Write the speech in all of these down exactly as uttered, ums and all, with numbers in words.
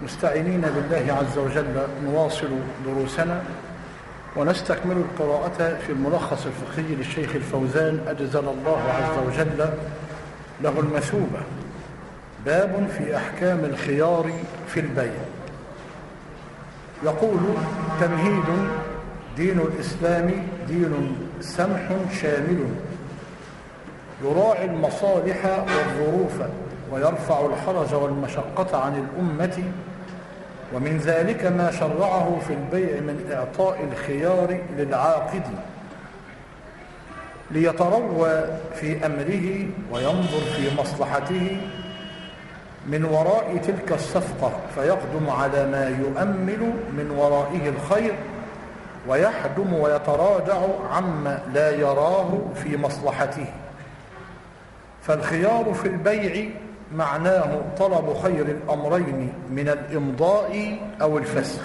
مستعينين بالله عز وجل نواصل دروسنا ونستكمل القراءة في الملخص الفقهي للشيخ الفوزان أجزل الله عز وجل له المثوبة. باب في أحكام الخيار في البيع. يقول: تمهيد: دين الإسلام دين سمح شامل يراعي المصالح والظروف ويرفع الحرج والمشقة عن الأمة، ومن ذلك ما شرعه في البيع من إعطاء الخيار للعاقد ليتروى في أمره وينظر في مصلحته من وراء تلك الصفقة، فيقدم على ما يؤمل من ورائه الخير ويحدم ويتراجع عما لا يراه في مصلحته. فالخيار في البيع معناه طلب خير الأمرين من الإمضاء أو الفسخ.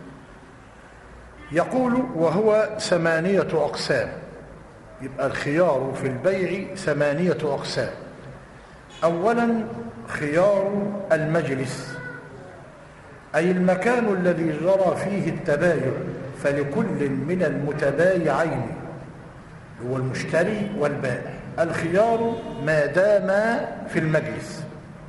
يقول: وهو ثمانية أقسام. يبقى الخيار في البيع ثمانية أقسام. أولا خيار المجلس، أي المكان الذي جرى فيه التبايع، فلكل من المتبايعين هو المشتري والبائع الخيار ما دام في المجلس.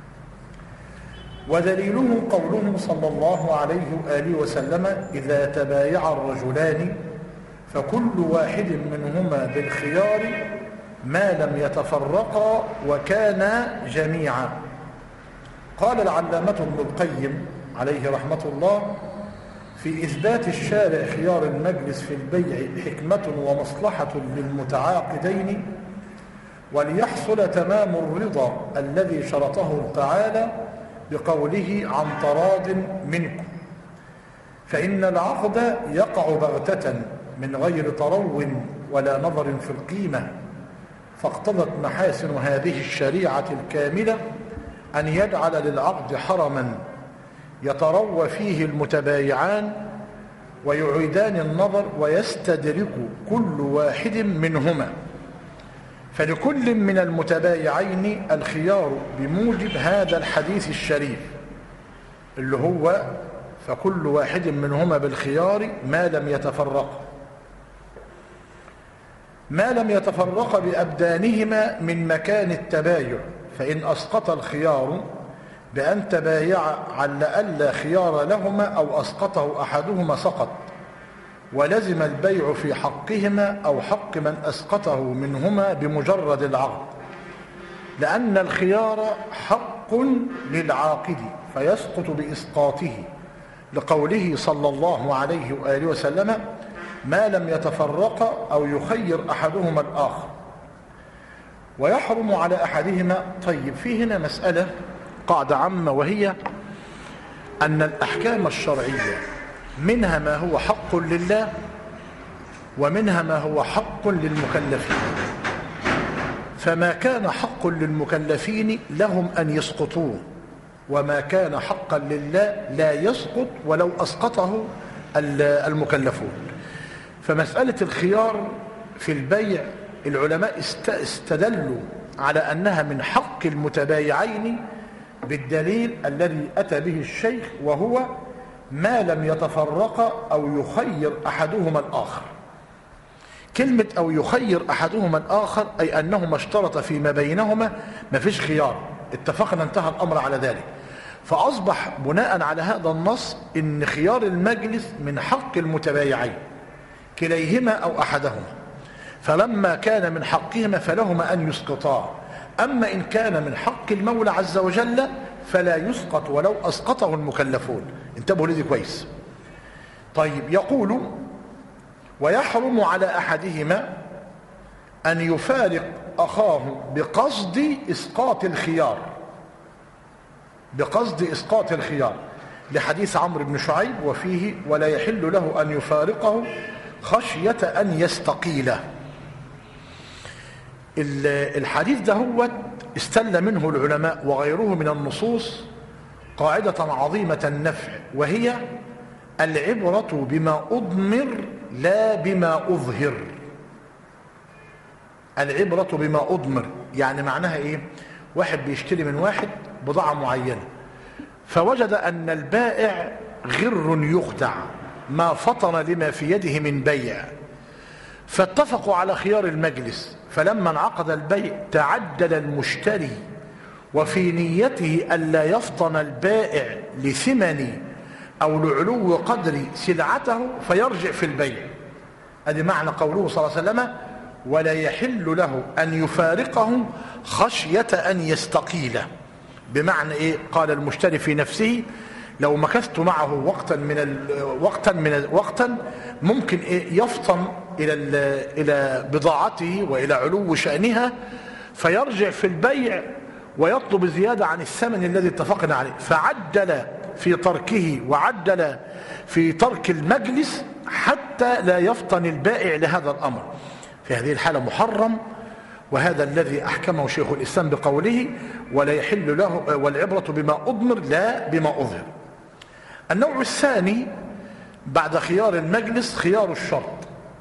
ودليله قوله صلى الله عليه وآله وسلم: إذا تبايع الرجلان فكل واحد منهما بالخيار ما لم يتفرقا وكانا جميعا. قال العلامة ابن القيم عليه رحمة الله: في إثبات الشارع خيار المجلس في البيع حكمة ومصلحة للمتعاقدين، وليحصل تمام الرضا الذي شرطه تعالى بقوله: عن تراض منكم. فإن العقد يقع بغتة من غير ترو ولا نظر في القيمة، فاقتضت محاسن هذه الشريعة الكاملة أن يجعل للعقد حرما يتروى فيه المتبايعان ويعيدان النظر ويستدرك كل واحد منهما، فلكل من المتبايعين الخيار بموجب هذا الحديث الشريف اللي هو: فكل واحد منهما بالخيار ما لم يتفرق ما لم يتفرق بأبدانهما من مكان التبايع، فإن أسقط الخيار بأن تبايع على ألا خيار لهما أو أسقطه أحدهما سقط، ولزم البيع في حقهما أو حق من أسقطه منهما بمجرد العقد، لأن الخيار حق للعاقد فيسقط بإسقاطه، لقوله صلى الله عليه وآله وسلم: ما لم يتفرق أو يخير أحدهما الآخر ويحرم على أحدهما. طيب، في هنا مسألة قاعدة عامة، وهي أن الأحكام الشرعية منها ما هو حق لله ومنها ما هو حق للمكلفين. فما كان حق للمكلفين لهم أن يسقطوه، وما كان حقا لله لا يسقط ولو أسقطه المكلفون. فمسألة الخيار في البيع العلماء استدلوا على أنها من حق المتبايعين بالدليل الذي أتى به الشيخ، وهو ما لم يتفرق أو يخير أحدهما الآخر. كلمة أو يخير أحدهما الآخر أي أنهما اشترط فيما بينهما ما فيش خيار، اتفقنا انتهى الأمر على ذلك. فأصبح بناء على هذا النص إن خيار المجلس من حق المتبايعين كليهما أو أحدهما، فلما كان من حقهما فلهما أن يسقطاه. أما إن كان من حق المولى عز وجل فلا يسقط ولو أسقطه المكلفون. انتبهوا لذي كويس. طيب، يقول: ويحرم على أحدهما أن يفارق أخاه بقصد إسقاط الخيار بقصد إسقاط الخيار لحديث عمرو بن شعيب وفيه: ولا يحل له أن يفارقه خشية أن يستقيله. الحديث ده هو استل منه العلماء وغيره من النصوص قاعدة عظيمة النفع، وهي: العبرة بما أضمر لا بما أظهر. العبرة بما أضمر يعني معناها إيه؟ واحد بيشتري من واحد بضاعة معينة، فوجد أن البائع غر يخدع ما فطن لما في يده من بيع، فاتفقوا على خيار المجلس. فلما انعقد البيع تعدل المشتري وفي نيته ألا يفطن البائع لثمن أو لعلو قدر سلعته فيرجع في البيع. هذا معنى قوله صلى الله عليه وسلم: ولا يحل له أن يفارقه خشية أن يستقيله. بمعنى إيه؟ قال المشتري في نفسه: لو مكثت معه وقتا من ال... وقتا من ال... وقتا ممكن إيه؟ يفطن إلى ال... إلى بضاعته وإلى علو شأنها، فيرجع في البيع ويطلب زيادة عن الثمن الذي اتفقنا عليه. فعدل في تركه وعدل في ترك المجلس حتى لا يفطن البائع لهذا الأمر. في هذه الحالة محرم، وهذا الذي أحكمه شيخ الإسلام بقوله: ولا يحل له، والعبرة بما أضمر لا بما أظهر. النوع الثاني بعد خيار المجلس خيار الشرط،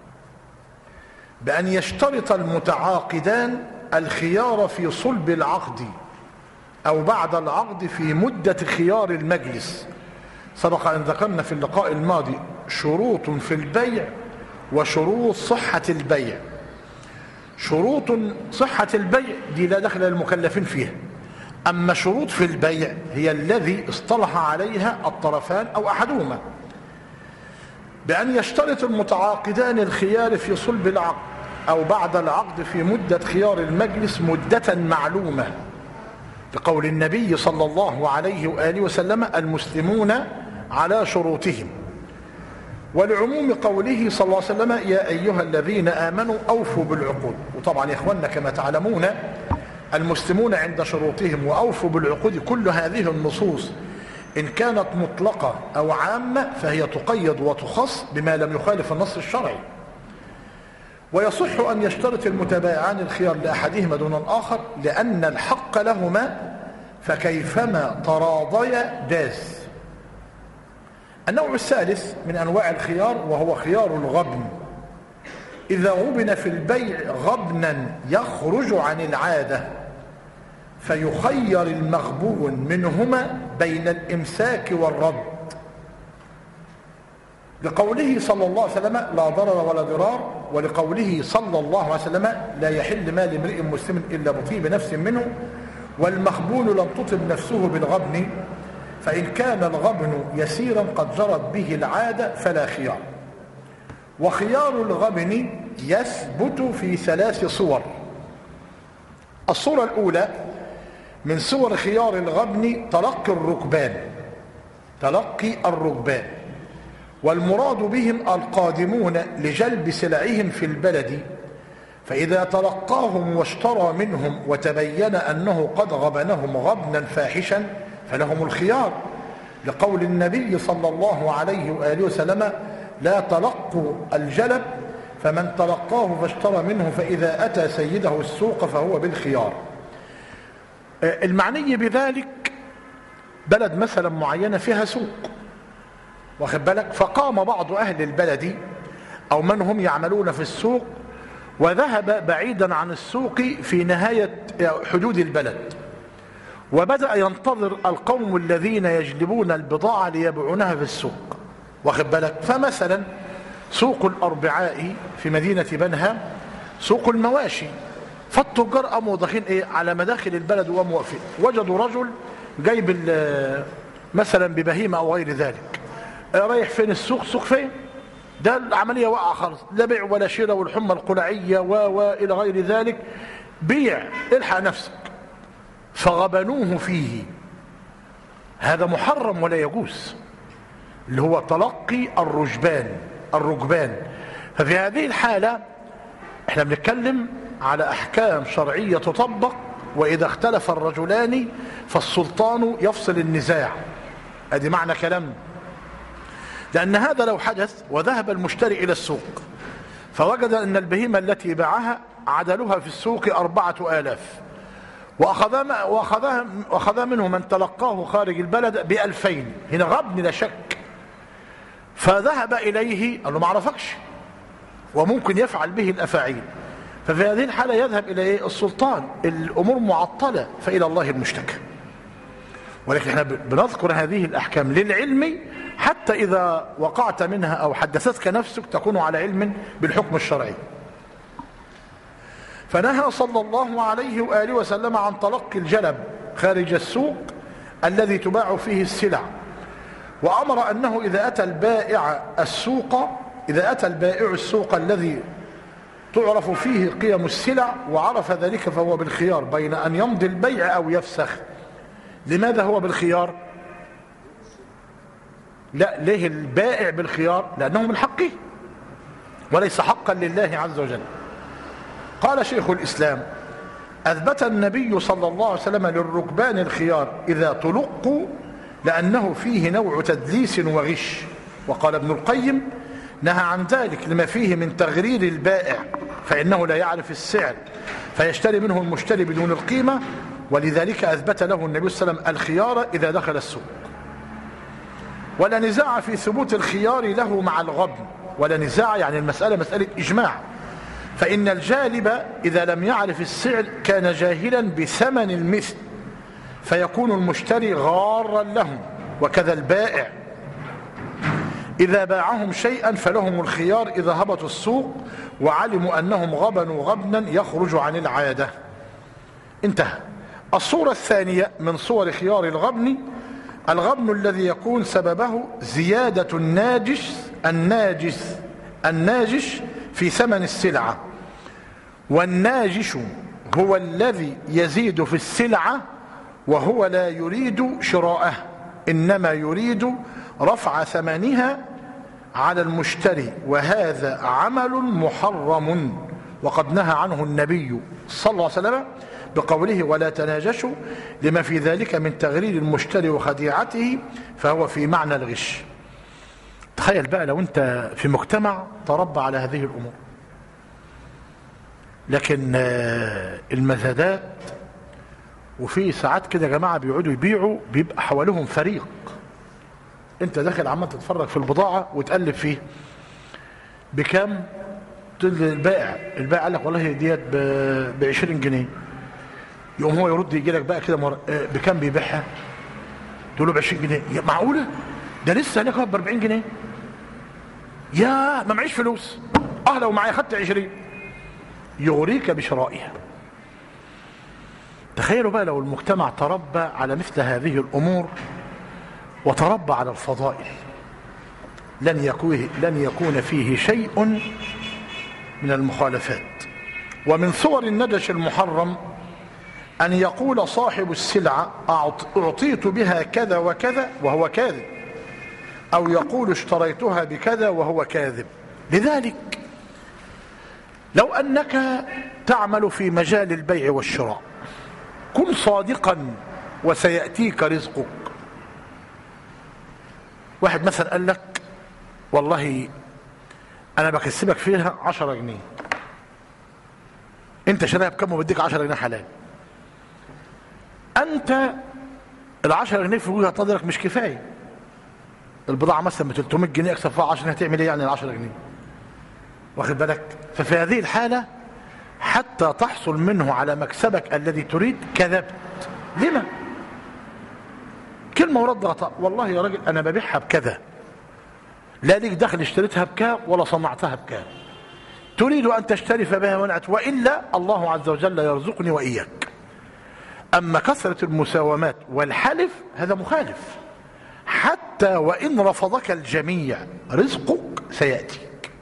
بأن يشترط المتعاقدان الخيار في صلب العقد أو بعد العقد في مدة خيار المجلس. سبق أن ذكرنا في اللقاء الماضي شروط في البيع وشروط صحة البيع. شروط صحة البيع دي لا دخل للمكلفين فيها، أما شروط في البيع هي الذي اصطلح عليها الطرفان أو أحدهما. بأن يشترط المتعاقدان الخيار في صلب العقد أو بعد العقد في مدة خيار المجلس مدة معلومة، لقول النبي صلى الله عليه وآله وسلم: المسلمون على شروطهم، ولعموم قوله صلى الله عليه وسلم: يا أيها الذين آمنوا أوفوا بالعقود. وطبعا يا إخواننا كما تعلمون المسلمون عند شروطهم وأوفوا بالعقود، كل هذه النصوص إن كانت مطلقة أو عامة فهي تقيد وتخص بما لم يخالف النص الشرعي. ويصح أن يشترط المتبايعان الخيار لأحدهما دون الآخر لأن الحق لهما، فكيفما تراضيا جاز. النوع الثالث من أنواع الخيار وهو خيار الغبن، إذا غبن في البيع غبنا يخرج عن العادة فيخير المغبون منهما بين الإمساك والرد، لقوله صلى الله عليه وسلم: لا ضرر ولا ضرار، ولقوله صلى الله عليه وسلم: لا يحل مال امرئ مسلم إلا بطيب نفس منه، والمغبون لم تطب نفسه بالغبن، فإن كان الغبن يسيرا قد جرت به العادة فلا خيار. وخيار الغبن يثبت في ثلاث صور. الصورة الأولى من صور خيار الغبن تلقي الركبان، تلقي الركبان، والمراد بهم القادمون لجلب سلعهم في البلد، فإذا تلقاهم واشترى منهم وتبين أنه قد غبنهم غبنا فاحشا فلهم الخيار، لقول النبي صلى الله عليه وآله وسلم: لا تلقوا الجلب، فمن تلقاه فاشترى منه فإذا أتى سيده السوق فهو بالخيار. المعني بذلك بلد مثلا معينة فيها سوق، واخد بالك، فقام بعض أهل البلد أو من هم يعملون في السوق وذهب بعيدا عن السوق في نهاية حدود البلد، وبدأ ينتظر القوم الذين يجلبون البضاعة ليبيعونها في السوق، واخد بالك. فمثلا سوق الأربعاء في مدينة بنها سوق المواشي، فالتجار قاموا داخلين ايه على مداخل البلد وقاموا واقفين، وجدوا رجل جايب مثلا ببهيمة او غير ذلك، رايح فين السوق؟ سوق فين؟ ده العملية واقعة خالص، لا بيع ولا شراء والحمى القلعية والى غير ذلك، بيع الحق نفسك. فغبنوه فيه، هذا محرم ولا يجوز، اللي هو تلقي الرجبان الرجبان. ففي هذه الحالة احنا بنتكلم على احكام شرعية تطبق، واذا اختلف الرجلان فالسلطان يفصل النزاع. ادي معنى كلام، لان هذا لو حدث وذهب المشتري الى السوق فوجد ان البهيمة التي باعها عدلوها في السوق أربعة آلاف، وأخذها وأخذها وأخذها منه من تلقاه خارج البلد بألفين، هنا غبن لا شك. فذهب إليه قال له ما عرفكش، وممكن يفعل به الأفاعيل. ففي هذه الحالة يذهب إلى السلطان، الأمور معطلة، فإلى الله المشتكى. ولكن احنا بنذكر هذه الأحكام للعلم، حتى إذا وقعت منها أو حدثتك نفسك تكون على علم بالحكم الشرعي. فنهى صلى الله عليه وآله وسلم عن تلقي الجلب خارج السوق الذي تباع فيه السلع، وأمر أنه إذا أتى البائع السوق إذا أتى البائع السوق الذي تعرف فيه قيم السلع وعرف ذلك فهو بالخيار بين أن يمضي البيع أو يفسخ. لماذا هو بالخيار؟ لا، ليه البائع بالخيار؟ لأنه من حقه وليس حقا لله عز وجل. قال شيخ الإسلام: أثبت النبي صلى الله عليه وسلم للركبان الخيار إذا تلقوا لأنه فيه نوع تدليس وغش. وقال ابن القيم: نهى عن ذلك لما فيه من تغرير البائع، فإنه لا يعرف السعر فيشتري منه المشتري بدون القيمة، ولذلك أثبت له النبي صلى الله عليه وسلم الخيار إذا دخل السوق. ولا نزاع في ثبوت الخيار له مع الغبن، ولا نزاع يعني المسألة مسألة إجماع، فإن الجالب إذا لم يعرف السعر كان جاهلا بثمن المثل فيكون المشتري غارا لهم، وكذا البائع إذا باعهم شيئا فلهم الخيار إذا هبطوا السوق وعلموا أنهم غبنوا غبنا يخرج عن العادة. انتهى. الصورة الثانية من صور خيار الغبن: الغبن الذي يكون سببه زيادة الناجس الناجس الناجش في ثمن السلعة. والناجش هو الذي يزيد في السلعة وهو لا يريد شراءه، إنما يريد رفع ثمنها على المشتري، وهذا عمل محرم، وقد نهى عنه النبي صلى الله عليه وسلم بقوله: ولا تناجشوا، لما في ذلك من تغرير المشتري وخديعته، فهو في معنى الغش. تخيل بقى لو انت في مجتمع تربى على هذه الامور، لكن المزادات وفي ساعات كده يا جماعه بيقعدوا يبيعوا بيبقى حواليهم فريق، انت داخل عمال تتفرج في البضاعه وتقلب فيه بكام، البائع البائع قال لك والله ديت ب عشرين جنيه، يقوم هو يرد يجي لك بقى كده مر... بكام بيبيعها؟ تقول له ب عشرين جنيه. معقوله؟ ده لسه هناك ب أربعين جنيه. يا ما معيش فلوس، اه لو معايا خدت عشرين. يغريك بشرائها. تخيلوا بقى لو المجتمع تربى على مثل هذه الامور وتربى على الفضائل، لن يكون لن يكون فيه شيء من المخالفات. ومن صور النجش المحرم أن يقول صاحب السلعة أعطيت بها كذا وكذا وهو كاذب، أو يقول اشتريتها بكذا وهو كاذب. لذلك لو أنك تعمل في مجال البيع والشراء كن صادقا وسيأتيك رزقك. واحد مثلا قال لك والله أنا بكسبك فيها عشرة جنيه، أنت شراها بكم وبديك عشرة جنيه حلال. أنت العشرة جنيه في وجهة نظرك مش كفاية، البضاعة مثلا ب ثلاثمائة جنيه أكسب فيها عشرة، هتعمل إيه يعني العشرة جنيه؟ واخد بالك؟ ففي هذه الحالة حتى تحصل منه على مكسبك الذي تريد كذبت. لما؟ كلمة ورد غطاء، والله يا راجل أنا ببيعها بكذا، لا ليك دخل اشتريتها بكام ولا صنعتها بكام، تريد أن تشتري فبها منعت، وإلا الله عز وجل يرزقني وإياك. أما كثرة المساومات والحلف هذا مخالف، حتى وإن رفضك الجميع رزقك سيأتيك.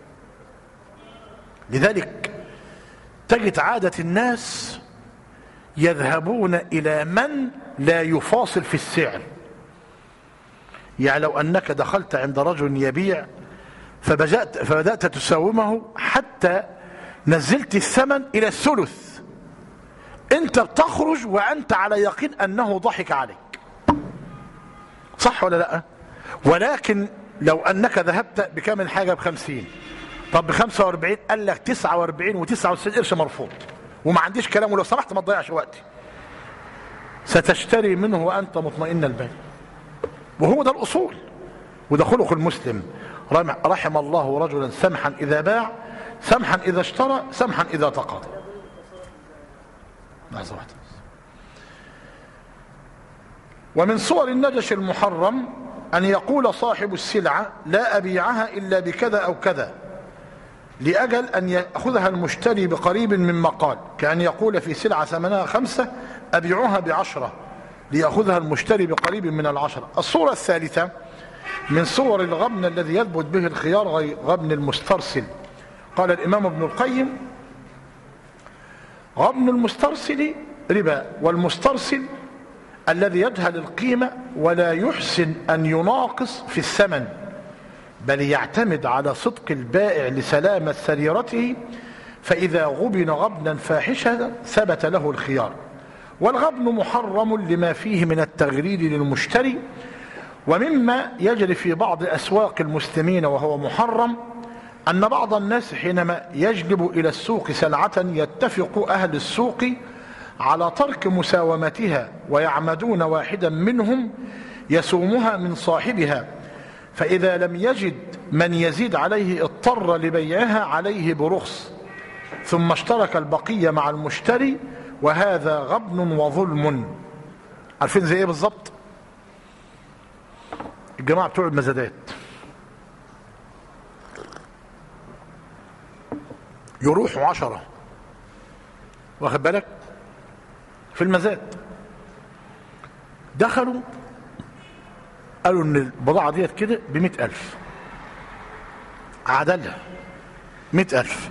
لذلك تجد عادة الناس يذهبون إلى من لا يفاصل في السعر. يعني لو أنك دخلت عند رجل يبيع فبدأت, فبدأت تساومه حتى نزلت الثمن إلى الثلث، أنت بتخرج وأنت على يقين أنه ضحك عليك، صح ولا لا؟ ولكن لو أنك ذهبت بكامل حاجة بخمسين، طب بخمسة واربعين قال لك تسعة واربعين وتسعة وتسعين قرش مرفوض وما عنديش كلام، ولو سمحت ما تضيعش وقتي، ستشتري منه وأنت مطمئن البال. وهو ده الأصول، وده خلق المسلم. رحم الله رجلا سمحا إذا باع، سمحا إذا اشترى، سمحا إذا تقاضى. لحظة واحدة. ومن صور النجش المحرم أن يقول صاحب السلعة لا أبيعها إلا بكذا أو كذا، لأجل أن يأخذها المشتري بقريب مما قال، كأن يقول في سلعة ثمنها خمسة أبيعها بعشرة ليأخذها المشتري بقريب من العشرة. الصورة الثالثة من صور الغبن الذي يثبت به الخيار غبن المسترسل. قال الإمام ابن القيم: غبن المسترسل ربا، والمسترسل الذي يجهل القيمة ولا يحسن أن يناقص في الثمن، بل يعتمد على صدق البائع لسلامة سريرته، فإذا غبن غبنا فاحشا ثبت له الخيار. والغبن محرم لما فيه من التغرير للمشتري. ومما يجري في بعض أسواق المسلمين وهو محرم أن بعض الناس حينما يجلب إلى السوق سلعة يتفق أهل السوق على ترك مساومتها، ويعمدون واحدا منهم يسومها من صاحبها، فإذا لم يجد من يزيد عليه اضطر لبيعها عليه برخص، ثم اشترك البقية مع المشتري، وهذا غبن وظلم. عارفين زي ايه بالظبط؟ الجماعة بتوع المزادات يروحوا عشرة، واخد بالك، في المزاد، دخلوا قالوا ان البضاعة ديت كده بمئة ألف، عدلها مئة ألف.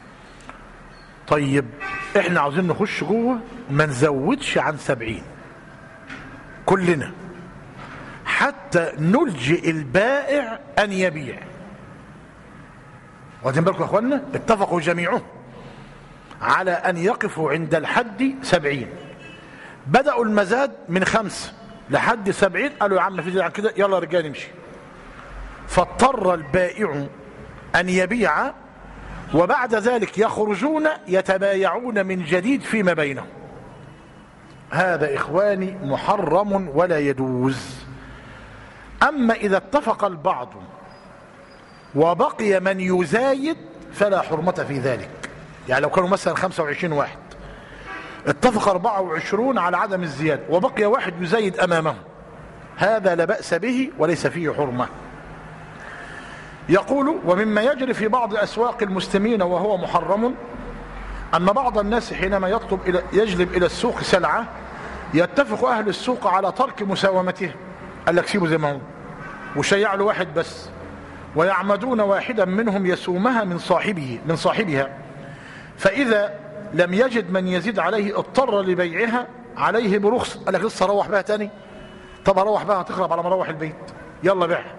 طيب احنا عاوزين نخش جوه ما نزودش عن سبعين كلنا، حتى نلجئ البائع ان يبيع. واخدين بالكم يا اخوانا؟ اتفقوا جميعهم على ان يقفوا عند الحد سبعين. بدأوا المزاد من خمسة لحد سبعين، قالوا يا عم في عن كده، يلا يا رجال نمشي. فاضطر البائع ان يبيع، وبعد ذلك يخرجون يتبايعون من جديد فيما بينهم. هذا إخواني محرم ولا يجوز. أما إذا اتفق البعض وبقي من يزايد فلا حرمة في ذلك. يعني لو كانوا مثلا خمسة وعشرين واحد، اتفق أربعة وعشرين على عدم الزيادة، وبقي واحد يزايد أمامه، هذا لا بأس به وليس فيه حرمة. يقول: ومما يجري في بعض أسواق المسلمين وهو محرم أن بعض الناس حينما يطلب إلى يجلب إلى السوق سلعة يتفق أهل السوق على ترك مساومته، قال لك سيبه زي ما هو وشيع له واحد بس، ويعمدون واحدا منهم يسومها من صاحبه من صاحبها، فإذا لم يجد من يزيد عليه اضطر لبيعها عليه برخص. قال لك لسه روح بها تاني؟ طب اروح بها هتخرب على مروح البيت، يلا بيعها.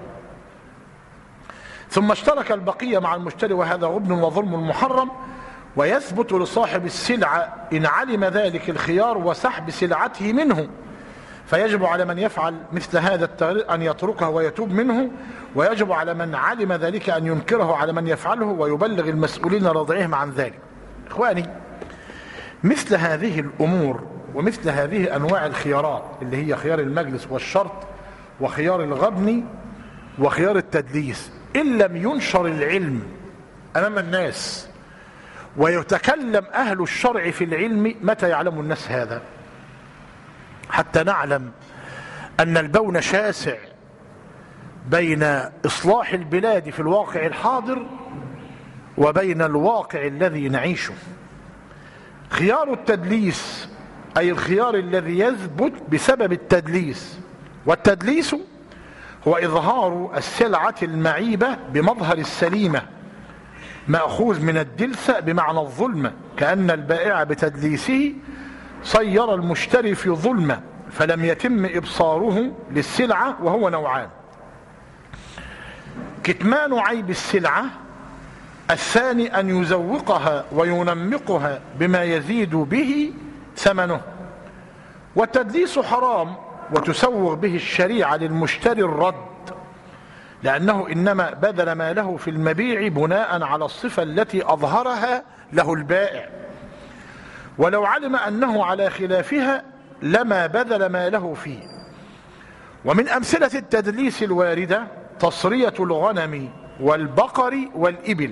ثم اشترك البقية مع المشتري، وهذا غبن وظلم محرم. ويثبت لصاحب السلعة إن علم ذلك الخيار وسحب سلعته منه، فيجب على من يفعل مثل هذا التغيير أن يتركه ويتوب منه، ويجب على من علم ذلك أن ينكره على من يفعله ويبلغ المسؤولين رضعهم عن ذلك. إخواني، مثل هذه الأمور ومثل هذه أنواع الخيارات اللي هي خيار المجلس والشرط وخيار الغبن وخيار التدليس، إن لم ينشر العلم أمام الناس ويتكلم أهل الشرع في العلم، متى يعلم الناس هذا؟ حتى نعلم أن البون شاسع بين إصلاح البلاد في الواقع الحاضر وبين الواقع الذي نعيشه. خيار التدليس أي الخيار الذي يثبت بسبب التدليس، والتدليس هو إظهار السلعة المعيبة بمظهر السليمة، مأخوذ من الدلسة بمعنى الظلمة، كأن البائع بتدليسه صير المشتري في ظلمة فلم يتم إبصاره للسلعة، وهو نوعان: كتمان عيب السلعة، الثاني أن يزوقها وينمقها بما يزيد به ثمنه. والتدليس حرام، وتسوغ به الشريعة للمشتري الرد، لأنه إنما بذل ماله في المبيع بناء على الصفة التي أظهرها له البائع، ولو علم أنه على خلافها لما بذل ماله فيه. ومن أمثلة التدليس الواردة تصرية الغنم والبقر والإبل،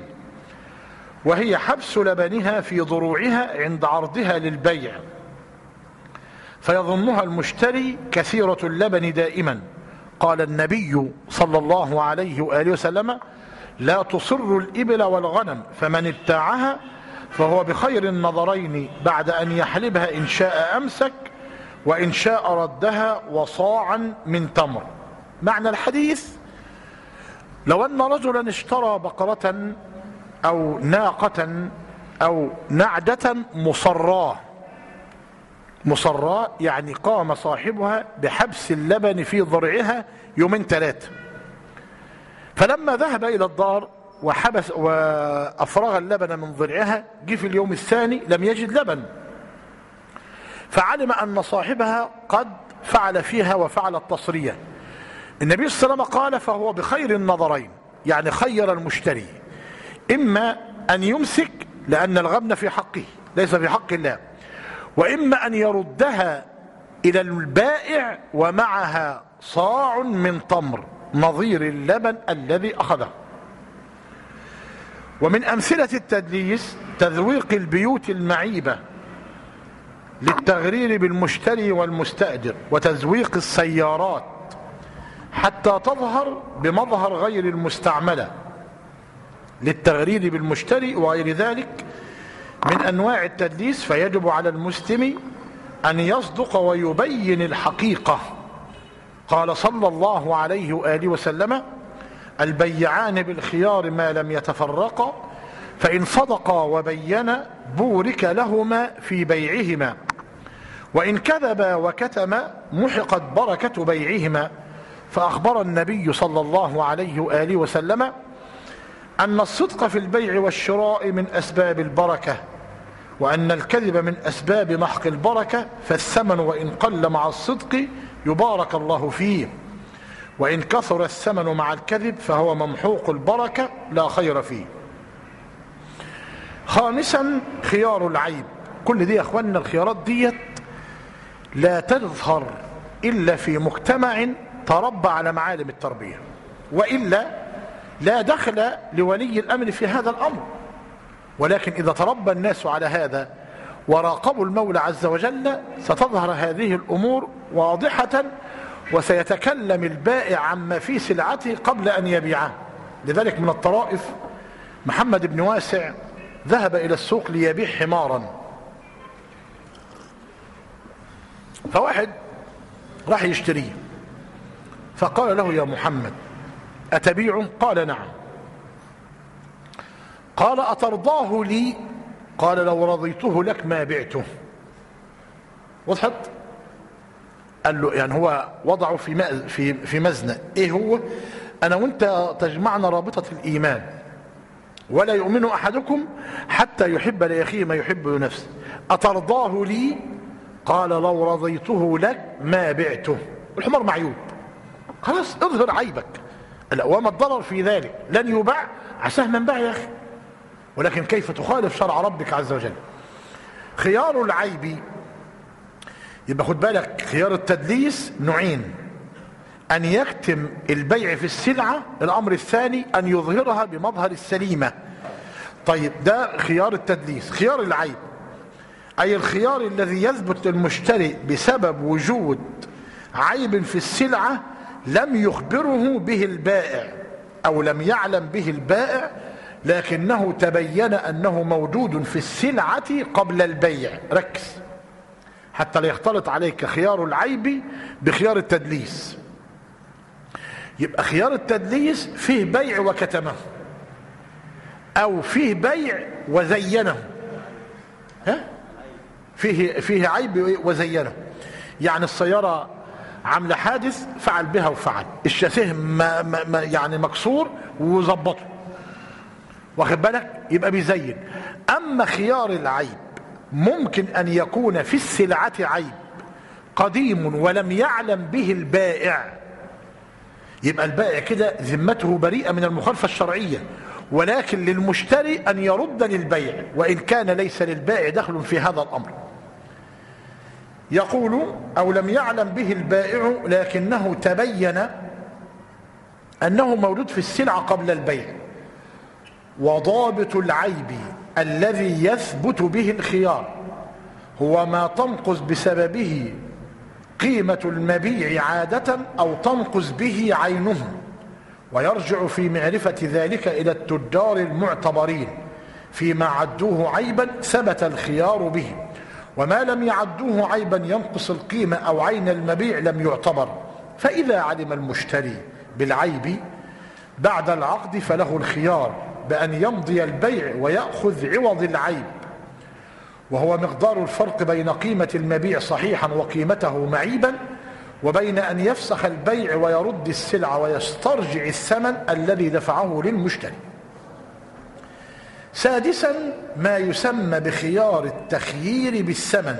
وهي حبس لبنها في ضروعها عند عرضها للبيع، فيظنها المشتري كثيرة اللبن دائما. قال النبي صلى الله عليه وآله وسلم: لا تصر الإبل والغنم، فمن ابتاعها فهو بخير النظرين بعد أن يحلبها إن شاء أمسك وإن شاء ردها وصاعا من تمر. معنى الحديث: لو أن رجلا اشترى بقرة أو ناقة أو نعجة مصراه، مصراه يعني قام صاحبها بحبس اللبن في ضرعها يومين ثلاثة، فلما ذهب إلى الدار وحبس وأفرغ اللبن من ضرعها، جه في اليوم الثاني لم يجد لبن، فعلم أن صاحبها قد فعل فيها وفعل التصرية. النبي صلى الله عليه وسلم قال: فهو بخير النظرين، يعني خير المشتري، إما أن يمسك لأن الغبن في حقه ليس في حق الله، وإما أن يردها إلى البائع ومعها صاع من تمر نظير اللبن الذي أخذه. ومن أمثلة التدليس تذويق البيوت المعيبة للتغرير بالمشتري والمستأجر، وتزويق السيارات حتى تظهر بمظهر غير المستعملة للتغرير بالمشتري وغير ذلك من أنواع التدليس. فيجب على المسلم أن يصدق ويبين الحقيقة. قال صلى الله عليه وآله وسلم: البيعان بالخيار ما لم يتفرقا، فإن صدقا وبينا بورك لهما في بيعهما، وإن كذبا وكتما محقت بركة بيعهما. فأخبر النبي صلى الله عليه وآله وسلم أن الصدق في البيع والشراء من أسباب البركة، وأن الكذب من أسباب محق البركة، فالثمن وإن قل مع الصدق يبارك الله فيه، وإن كثر الثمن مع الكذب فهو ممحوق البركة لا خير فيه. خامسا: خيار العيب. كل دي يا أخواننا الخيارات ديت لا تظهر إلا في مجتمع تربى على معالم التربية، وإلا لا دخل لولي الأمر في هذا الأمر. ولكن إذا تربى الناس على هذا وراقبوا المولى عز وجل ستظهر هذه الأمور واضحة، وسيتكلم البائع عما في سلعته قبل أن يبيعه. لذلك من الطرائف محمد بن واسع ذهب إلى السوق ليبيع حمارا، فواحد راح يشتريه فقال له: يا محمد أتبيعه؟ قال: نعم. قال: أترضاه لي؟ قال: لو رضيته لك ما بعته. وضحت؟ قال له يعني هو وضعه في في في مزنق. ايه هو؟ انا وانت تجمعنا رابطة الايمان، ولا يؤمن احدكم حتى يحب لاخيه ما يحب لنفسه. أترضاه لي؟ قال: لو رضيته لك ما بعته. الحمار معيوب، خلاص اظهر عيبك. وما الضرر في ذلك؟ لن يباع، عساه من باع يا اخي، ولكن كيف تخالف شرع ربك عز وجل. خيار العيب، يبقى خد بالك، خيار التدليس نوعين: أن يكتم البيع في السلعة، الأمر الثاني أن يظهرها بمظهر السليمة. طيب ده خيار التدليس. خيار العيب أي الخيار الذي يثبت للمشتري بسبب وجود عيب في السلعة لم يخبره به البائع أو لم يعلم به البائع، لكنه تبين أنه موجود في السلعة قبل البيع. ركز حتى لا يختلط عليك خيار العيب بخيار التدليس. يبقى خيار التدليس فيه بيع وكتمه، أو فيه بيع وزينه. ها؟ فيه فيه عيب وزينه. يعني السيارة عامله حادث فعل بها وفعل، الشاسيه ما ما يعني مكسور وظبطه، واخد بالك؟ يبقى بيزين. أما خيار العيب ممكن أن يكون في السلعة عيب قديم ولم يعلم به البائع، يبقى البائع كده ذمته بريئة من المخالفة الشرعية، ولكن للمشتري أن يرد للبيع وإن كان ليس للبائع دخل في هذا الأمر. يقول: أو لم يعلم به البائع لكنه تبين أنه موجود في السلعة قبل البيع. وضابط العيب الذي يثبت به الخيار هو ما تنقص بسببه قيمة المبيع عادة أو تنقص به عينه، ويرجع في معرفة ذلك إلى التجار المعتبرين فيما عدوه عيبا ثبت الخيار به، وما لم يعدوه عيبا ينقص القيمة أو عين المبيع لم يعتبر. فإذا علم المشتري بالعيب بعد العقد فله الخيار بأن يمضي البيع ويأخذ عوض العيب، وهو مقدار الفرق بين قيمة المبيع صحيحا وقيمته معيبا، وبين أن يفسخ البيع ويرد السلعة ويسترجع الثمن الذي دفعه للمشتري. سادسا ما يسمى بخيار التخيير بالثمن،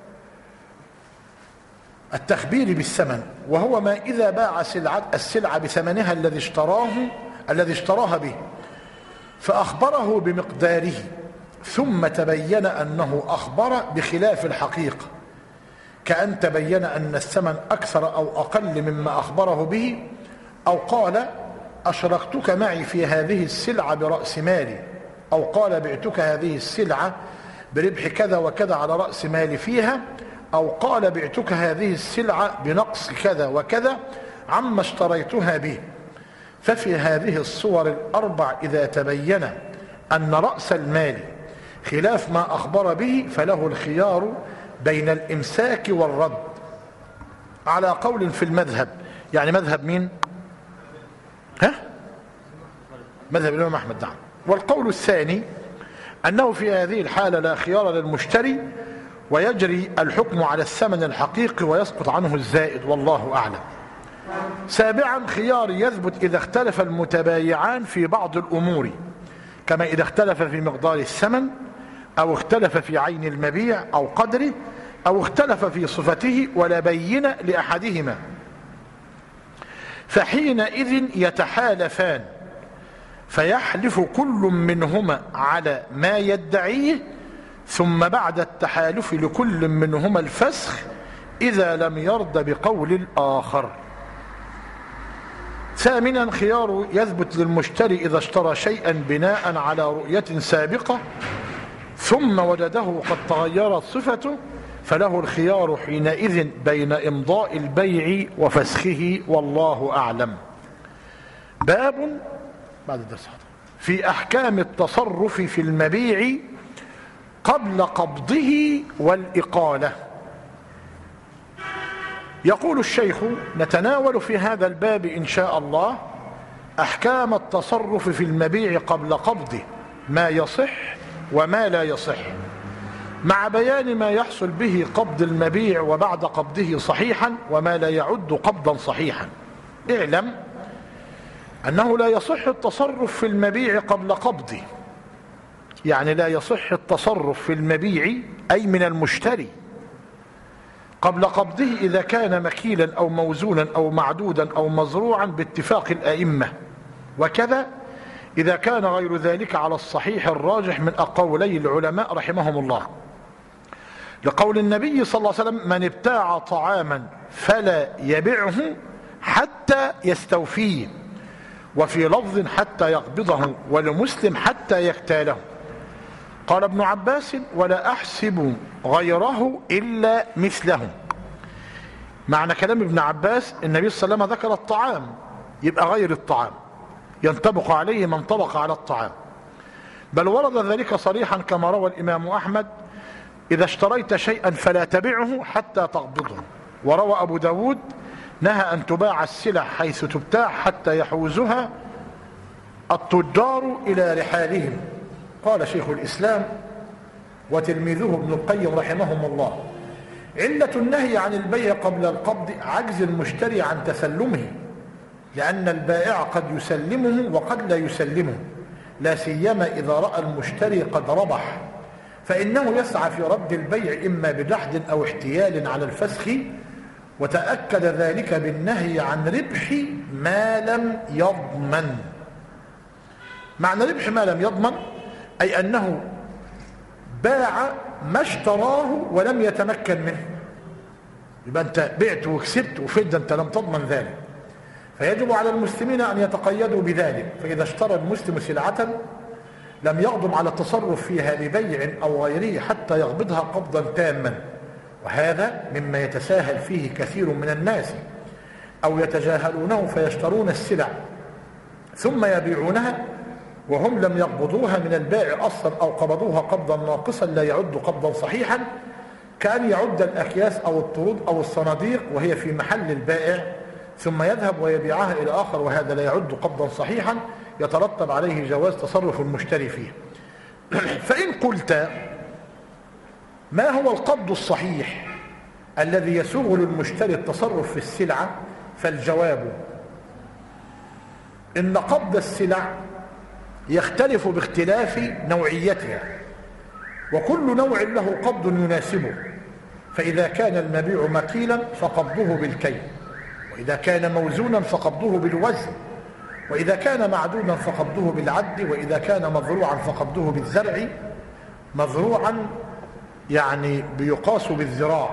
التخبير بالثمن، وهو ما إذا باع السلعة بثمنها الذي اشتراه الذي اشتراها به فأخبره بمقداره ثم تبين أنه أخبر بخلاف الحقيقة، كأن تبين أن الثمن أكثر أو أقل مما أخبره به، أو قال أشركتك معي في هذه السلعة برأس مالي، أو قال بعتك هذه السلعة بربح كذا وكذا على رأس مالي فيها، أو قال بعتك هذه السلعة بنقص كذا وكذا عما اشتريتها به. ففي هذه الصور الأربع إذا تبين أن رأس المال خلاف ما أخبر به فله الخيار بين الإمساك والرد على قول في المذهب. يعني مذهب مين؟ ها؟ مذهب الإمام أحمد. نعم. والقول الثاني أنه في هذه الحالة لا خيار للمشتري ويجري الحكم على الثمن الحقيقي ويسقط عنه الزائد، والله أعلم. سابعا خيار يثبت إذا اختلف المتبايعان في بعض الأمور، كما إذا اختلف في مقدار الثمن، أو اختلف في عين المبيع أو قدره، أو اختلف في صفته ولا بين لأحدهما، فحينئذ يتحالفان فيحلف كل منهما على ما يدعيه، ثم بعد التحالف لكل منهما الفسخ إذا لم يرد بقول الآخر. ثامنا خيار يثبت للمشتري إذا اشترى شيئا بناء على رؤية سابقة ثم وجده قد تغيرت صفته فله الخيار حينئذ بين إمضاء البيع وفسخه، والله أعلم. باب بعد الدرس في أحكام التصرف في المبيع قبل قبضه والإقالة. يقول الشيخ: نتناول في هذا الباب إن شاء الله أحكام التصرف في المبيع قبل قبضه، ما يصح وما لا يصح، مع بيان ما يحصل به قبض المبيع وبعد قبضه صحيحا وما لا يعد قبضا صحيحا. اعلم أنه لا يصح التصرف في المبيع قبل قبضه، يعني لا يصح التصرف في المبيع أي من المشتري قبل قبضه إذا كان مكيلا أو موزونا أو معدودا أو مزروعا باتفاق الأئمة، وكذا إذا كان غير ذلك على الصحيح الراجح من أقوالي العلماء رحمهم الله، لقول النبي صلى الله عليه وسلم: من ابتاع طعاما فلا يبيعه حتى يستوفيه، وفي لفظ حتى يقبضه، ولمسلم حتى يكتاله. قال ابن عباس: ولا أحسب غيره إلا مثله. معنى كلام ابن عباس النبي صلى الله عليه وسلم ذكر الطعام، يبقى غير الطعام ينطبق عليه ما انطبق على الطعام، بل ورد ذلك صريحا كما روى الإمام أحمد: إذا اشتريت شيئا فلا تبعه حتى تقبضه. وروى أبو داود: نهى أن تباع السلع حيث تبتاع حتى يحوزها التجار إلى رحالهم. قال شيخ الإسلام وتلميذه ابن القيم رحمهم الله: علة النهي عن البيع قبل القبض عجز المشتري عن تسلمه، لأن البائع قد يسلمه وقد لا يسلمه، لا سيما إذا رأى المشتري قد ربح، فإنه يسعى في رد البيع إما بجحد أو احتيال على الفسخ، وتأكد ذلك بالنهي عن ربح ما لم يضمن. معنى ربح ما لم يضمن أي أنه باع ما اشتراه ولم يتمكن منه، يبقى أنت بعت وكسبت وفد أنت لم تضمن ذلك، فيجب على المسلمين أن يتقيدوا بذلك. فإذا اشترى المسلم سلعة لم يقدم على التصرف فيها ببيع أو غيره حتى يقبضها قبضا تاما، وهذا مما يتساهل فيه كثير من الناس أو يتجاهلونه فيشترون السلع ثم يبيعونها وهم لم يقبضوها من البائع أصلا أو قبضوها قبضا ناقصا لا يعد قبضا صحيحا، كأن يعد الأكياس أو الطرود أو الصناديق وهي في محل البائع ثم يذهب ويبيعها إلى آخر، وهذا لا يعد قبضا صحيحا يترتب عليه جواز تصرف المشتري فيه. فإن قلت ما هو القبض الصحيح الذي يسوغ للمشتري التصرف في السلعة؟ فالجواب إن قبض السلع يختلف باختلاف نوعيتها، وكل نوع له قبض يناسبه، فإذا كان المبيع مكيلا فقبضه بالكيل، وإذا كان موزونا فقبضه بالوزن، وإذا كان معدودا فقبضه بالعد، وإذا كان مزروعا فقبضه بالزرع. مزروعا يعني بيقاس بالذراع،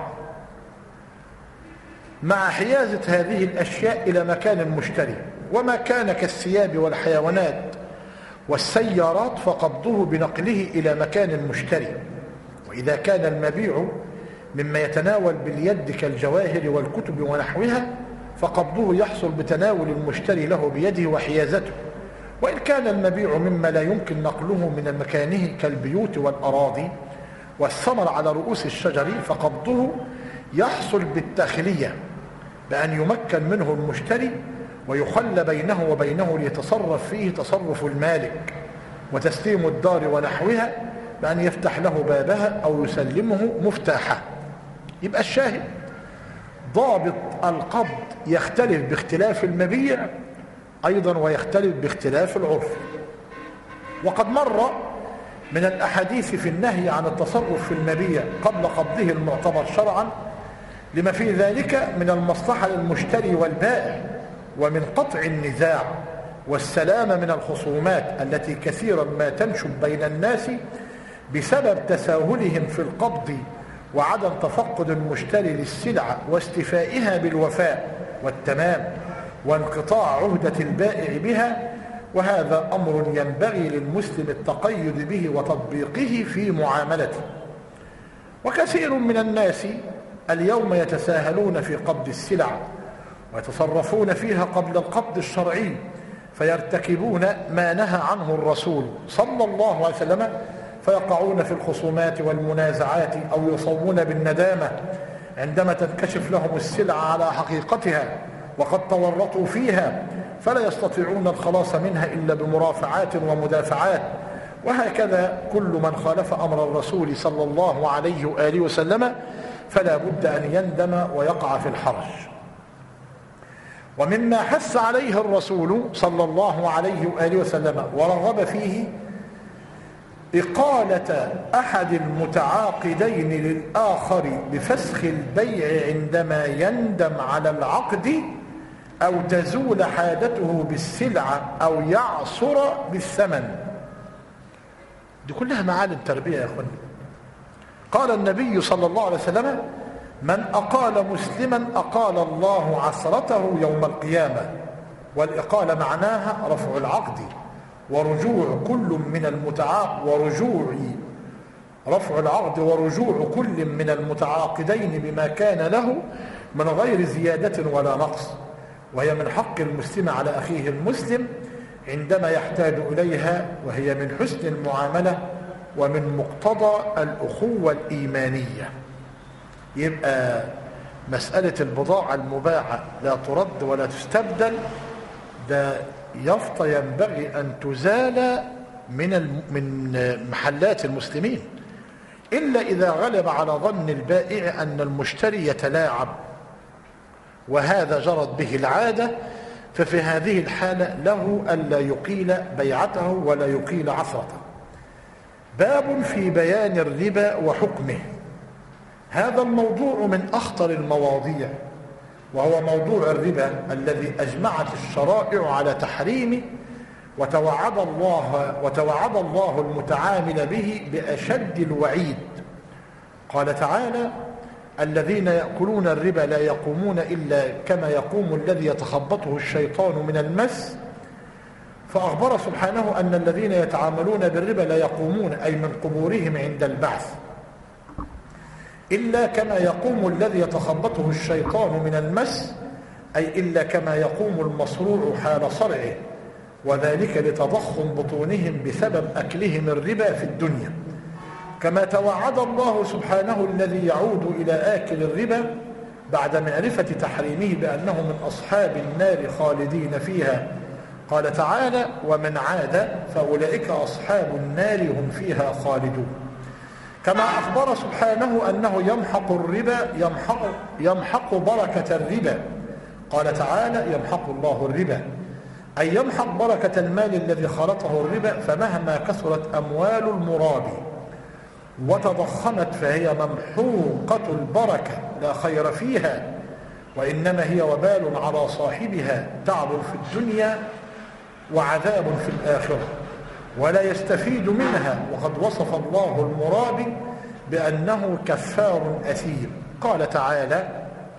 مع حيازة هذه الأشياء إلى مكان المشتري. وما كان كالثياب والحيوانات والسيارات فقبضه بنقله إلى مكان المشتري. وإذا كان المبيع مما يتناول باليد كالجواهر والكتب ونحوها فقبضه يحصل بتناول المشتري له بيده وحيازته. وإن كان المبيع مما لا يمكن نقله من مكانه كالبيوت والأراضي والثمر على رؤوس الشجر فقبضه يحصل بالتخلية، بأن يمكن منه المشتري ويخل بينه وبينه ليتصرف فيه تصرف المالك، وتسليم الدار ونحوها بأن يفتح له بابها أو يسلمه مفتاحه. يبقى الشاهد ضابط القبض يختلف باختلاف المبيع أيضا ويختلف باختلاف العرف. وقد مر من الأحاديث في النهي عن التصرف في المبيع قبل قبضه المعتبر شرعا لما في ذلك من المصلحة للمشتري والبائع ومن قطع النزاع والسلامة من الخصومات التي كثيرا ما تنشب بين الناس بسبب تساهلهم في القبض وعدم تفقد المشتري للسلعة واستيفائها بالوفاء والتمام وانقطاع عهدة البائع بها. وهذا أمر ينبغي للمسلم التقيد به وتطبيقه في معاملته. وكثير من الناس اليوم يتساهلون في قبض السلع ويتصرفون فيها قبل القبض الشرعي، فيرتكبون ما نهى عنه الرسول صلى الله عليه وسلم، فيقعون في الخصومات والمنازعات أو يصومون بالندامة عندما تنكشف لهم السلعة على حقيقتها وقد تورطوا فيها، فلا يستطيعون الخلاص منها إلا بمرافعات ومدافعات. وهكذا كل من خالف أمر الرسول صلى الله عليه وآله وسلم فلا بد أن يندم ويقع في الحرج. ومما حث عليه الرسول صلى الله عليه وآله وسلم ورغب فيه إقالة أحد المتعاقدين للآخر بفسخ البيع عندما يندم على العقد أو تزول حاجته بالسلعة أو يعصر بالثمن. دي كلها معالم تربية يا أخواني. قال النبي صلى الله عليه وسلم: من أقال مسلما أقال الله عثرته يوم القيامة. والإقالة معناها رفع العقد ورجوع كل من المتعاقد ورجوع رفع العقد ورجوع كل من المتعاقدين بما كان له من غير زيادة ولا نقص، وهي من حق المسلم على أخيه المسلم عندما يحتاج إليها، وهي من حسن المعاملة ومن مقتضى الأخوة الإيمانية. يبقى مسألة البضاعة المباعة لا ترد ولا تستبدل، ده يافطة ينبغي أن تزال من من محلات المسلمين، إلا إذا غلب على ظن البائع أن المشتري يتلاعب، وهذا جرت به العادة، ففي هذه الحالة له ألا يقيل بيعته ولا يقيل عثرته. باب في بيان الربا وحكمه. هذا الموضوع من أخطر المواضيع، وهو موضوع الربا الذي أجمعت الشرائع على تحريمه، وتوعد الله وتوعد الله المتعامل به بأشد الوعيد. قال تعالى: الذين يأكلون الربا لا يقومون إلا كما يقوم الذي يتخبطه الشيطان من المس. فأخبر سبحانه أن الذين يتعاملون بالربا لا يقومون، أي من قبورهم عند البعث. إلا كما يقوم الذي يتخبطه الشيطان من المس، أي إلا كما يقوم المصروع حال صرعه، وذلك لتضخم بطونهم بسبب أكلهم الربا في الدنيا، كما توعد الله سبحانه الذي يعود إلى آكل الربا بعد معرفة تحريمه بأنه من أصحاب النار خالدين فيها. قال تعالى: ومن عاد فأولئك أصحاب النار هم فيها خالدون. كما أخبر سبحانه أنه يمحق الربا يمحق, يمحق بركة الربا. قال تعالى: يمحق الله الربا، أي يمحق بركة المال الذي خلطه الربا، فمهما كثرت أموال المرابي وتضخمت فهي ممحوقة البركة لا خير فيها، وإنما هي وبال على صاحبها، تعب في الدنيا وعذاب في الآخرة، ولا يستفيد منها. وقد وصف الله المرابي بأنه كفار أثيم. قال تعالى: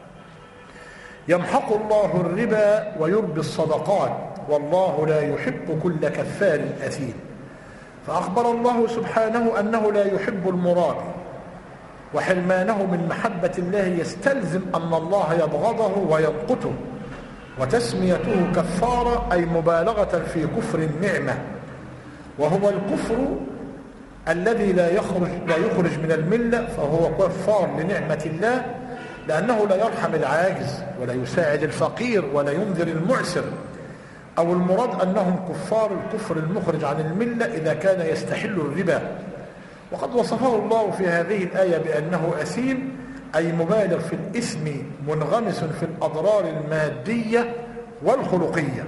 يمحق الله الربا ويربي الصدقات والله لا يحب كل كفار أثيم. فأخبر الله سبحانه أنه لا يحب المرابي، وحرمانه من محبة الله يستلزم أن الله يبغضه ويمقته، وتسميته كفارة أي مبالغة في كفر النعمة، وهو الكفر الذي لا يخرج, لا يخرج من الملة، فهو كفار لنعمة الله، لأنه لا يرحم العاجز ولا يساعد الفقير ولا ينذر المعسر. أو المراد أنهم كفار الكفر المخرج عن الملة إذا كان يستحل الربا. وقد وصفه الله في هذه الآية بأنه أثيم، أي مبالغ في الإثم منغمس في الأضرار المادية والخلقية.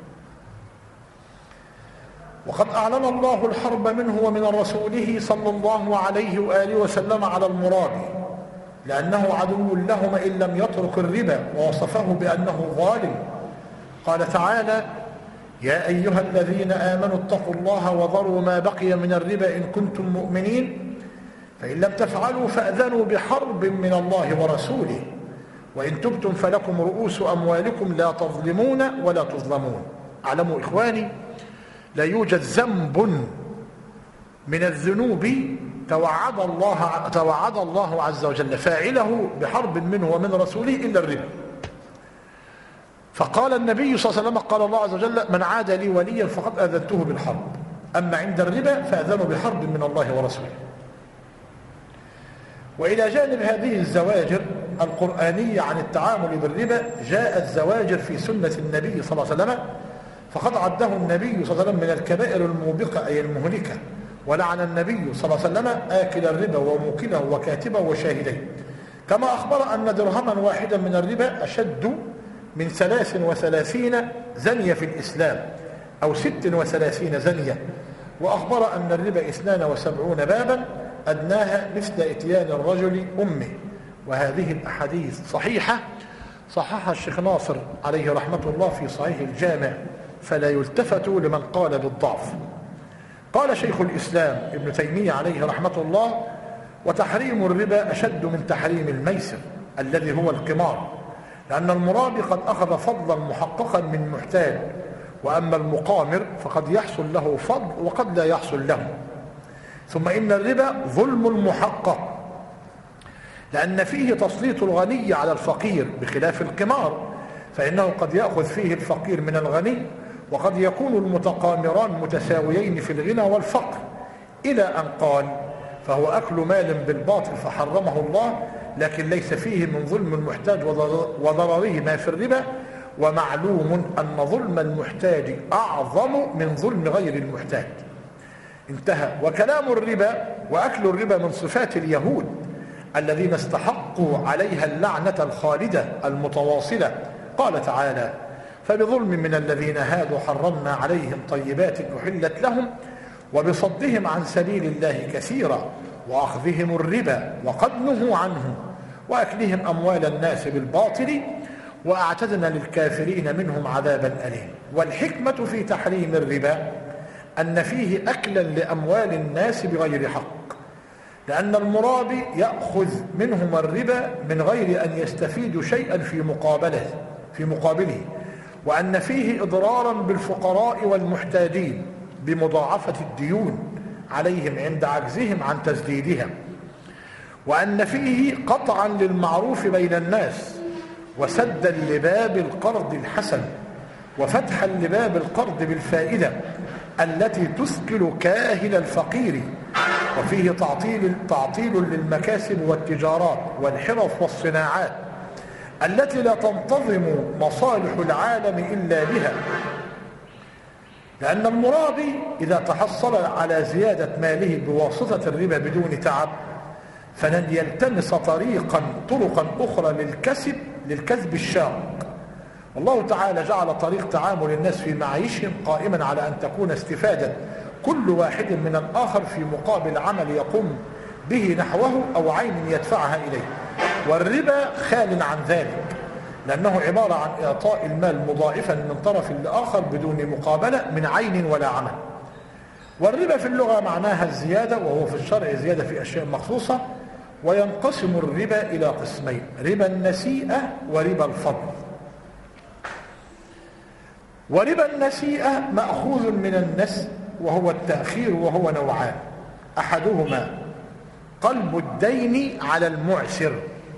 وقد أعلن الله الحرب منه ومن رسوله صلى الله عليه وآله وسلم على المرابي، لأنه عدو لهم إن لم يترك الربا، ووصفه بأنه ظالم. قال تعالى: يا أيها الذين آمنوا اتقوا الله وذروا ما بقي من الربا إن كنتم مؤمنين، فإن لم تفعلوا فأذنوا بحرب من الله ورسوله، وإن تبتم فلكم رؤوس أموالكم لا تظلمون ولا تظلمون. اعلموا إخواني، لا يوجد ذنب من الذنوب توعد الله, توعد الله عز وجل فاعله بحرب منه ومن رسوله إلا الربا. فقال النبي صلى الله عليه وسلم: قال الله عز وجل: من عاد لي وليا فقد آذنته بالحرب، أما عند الربا فأذنوا بحرب من الله ورسوله. وإلى جانب هذه الزواجر القرآنية عن التعامل بالربا جاءت زواجر في سنة النبي صلى الله عليه وسلم، فقد عده النبي صلى الله عليه وسلم من الكبائر الموبقة أي المهلكة، ولعن النبي صلى الله عليه وسلم آكل الربا وموكله وكاتبه وشاهديه، كما أخبر أن درهما واحدا من الربا أشد من ثلاث وثلاثين زنية في الإسلام، أو ست وثلاثين زنية. وأخبر أن الربا اثنان وسبعون بابا أدناها مثل إتيان الرجل أمه. وهذه الأحاديث صحيحة، صححها الشيخ ناصر عليه رحمة الله في صحيح الجامع، فلا يلتفت لمن قال بالضعف. قال شيخ الإسلام ابن تيمية عليه رحمة الله: وتحريم الربا أشد من تحريم الميسر الذي هو القمار، لأن المرابي قد أخذ فضلا محققا من محتاج، وأما المقامر فقد يحصل له فضل وقد لا يحصل له. ثم إن الربا ظلم محقق، لأن فيه تسليط الغني على الفقير، بخلاف القمار فإنه قد يأخذ فيه الفقير من الغني، وقد يكون المتقامران متساويين في الغنى والفقر، إلى أن قال: فهو أكل مال بالباطل فحرمه الله، لكن ليس فيه من ظلم المحتاج وضرره ما في الربا، ومعلوم أن ظلم المحتاج أعظم من ظلم غير المحتاج. انتهى. وكلام الربا وأكل الربا من صفات اليهود الذين استحقوا عليها اللعنة الخالدة المتواصلة. قال تعالى: فبظلم من الذين هادوا حرمنا عليهم طيبات أحلت لهم وبصدهم عن سبيل الله كثيرا وأخذهم الربا وقد نهوا عنه وأكلهم أموال الناس بالباطل وأعتدنا للكافرين منهم عذابا أليم. والحكمة في تحريم الربا أن فيه أكلا لأموال الناس بغير حق، لأن المرابي يأخذ منهم الربا من غير أن يستفيد شيئا في مقابله في مقابله وأن فيه إضرارا بالفقراء والمحتاجين بمضاعفة الديون عليهم عند عجزهم عن تسديدها. وأن فيه قطعا للمعروف بين الناس، وسدا لباب القرض الحسن، وفتحا لباب القرض بالفائدة التي تثقل كاهل الفقير، وفيه تعطيل, تعطيل للمكاسب والتجارات والحرف والصناعات التي لا تنتظم مصالح العالم إلا بها، لأن المرابي إذا تحصل على زيادة ماله بواسطة الربا بدون تعب فلن يلتمس طريقا طرقا أخرى للكسب للكسب الشاق. والله تعالى جعل طريق تعامل الناس في معايشهم قائما على أن تكون استفادة كل واحد من الآخر في مقابل عمل يقوم به نحوه أو عين يدفعها إليه، والربا خال عن ذلك، لأنه عبارة عن إعطاء المال مضاعفا من طرف لآخر بدون مقابلة من عين ولا عمل. والربا في اللغة معناها الزيادة، وهو في الشرع زيادة في أشياء مخصوصة. وينقسم الربا إلى قسمين: ربا النسيئة وربا الفضل. وربا النسيئة مأخوذ من النس وهو التأخير، وهو نوعان: أحدهما قلب الدين على المعسر،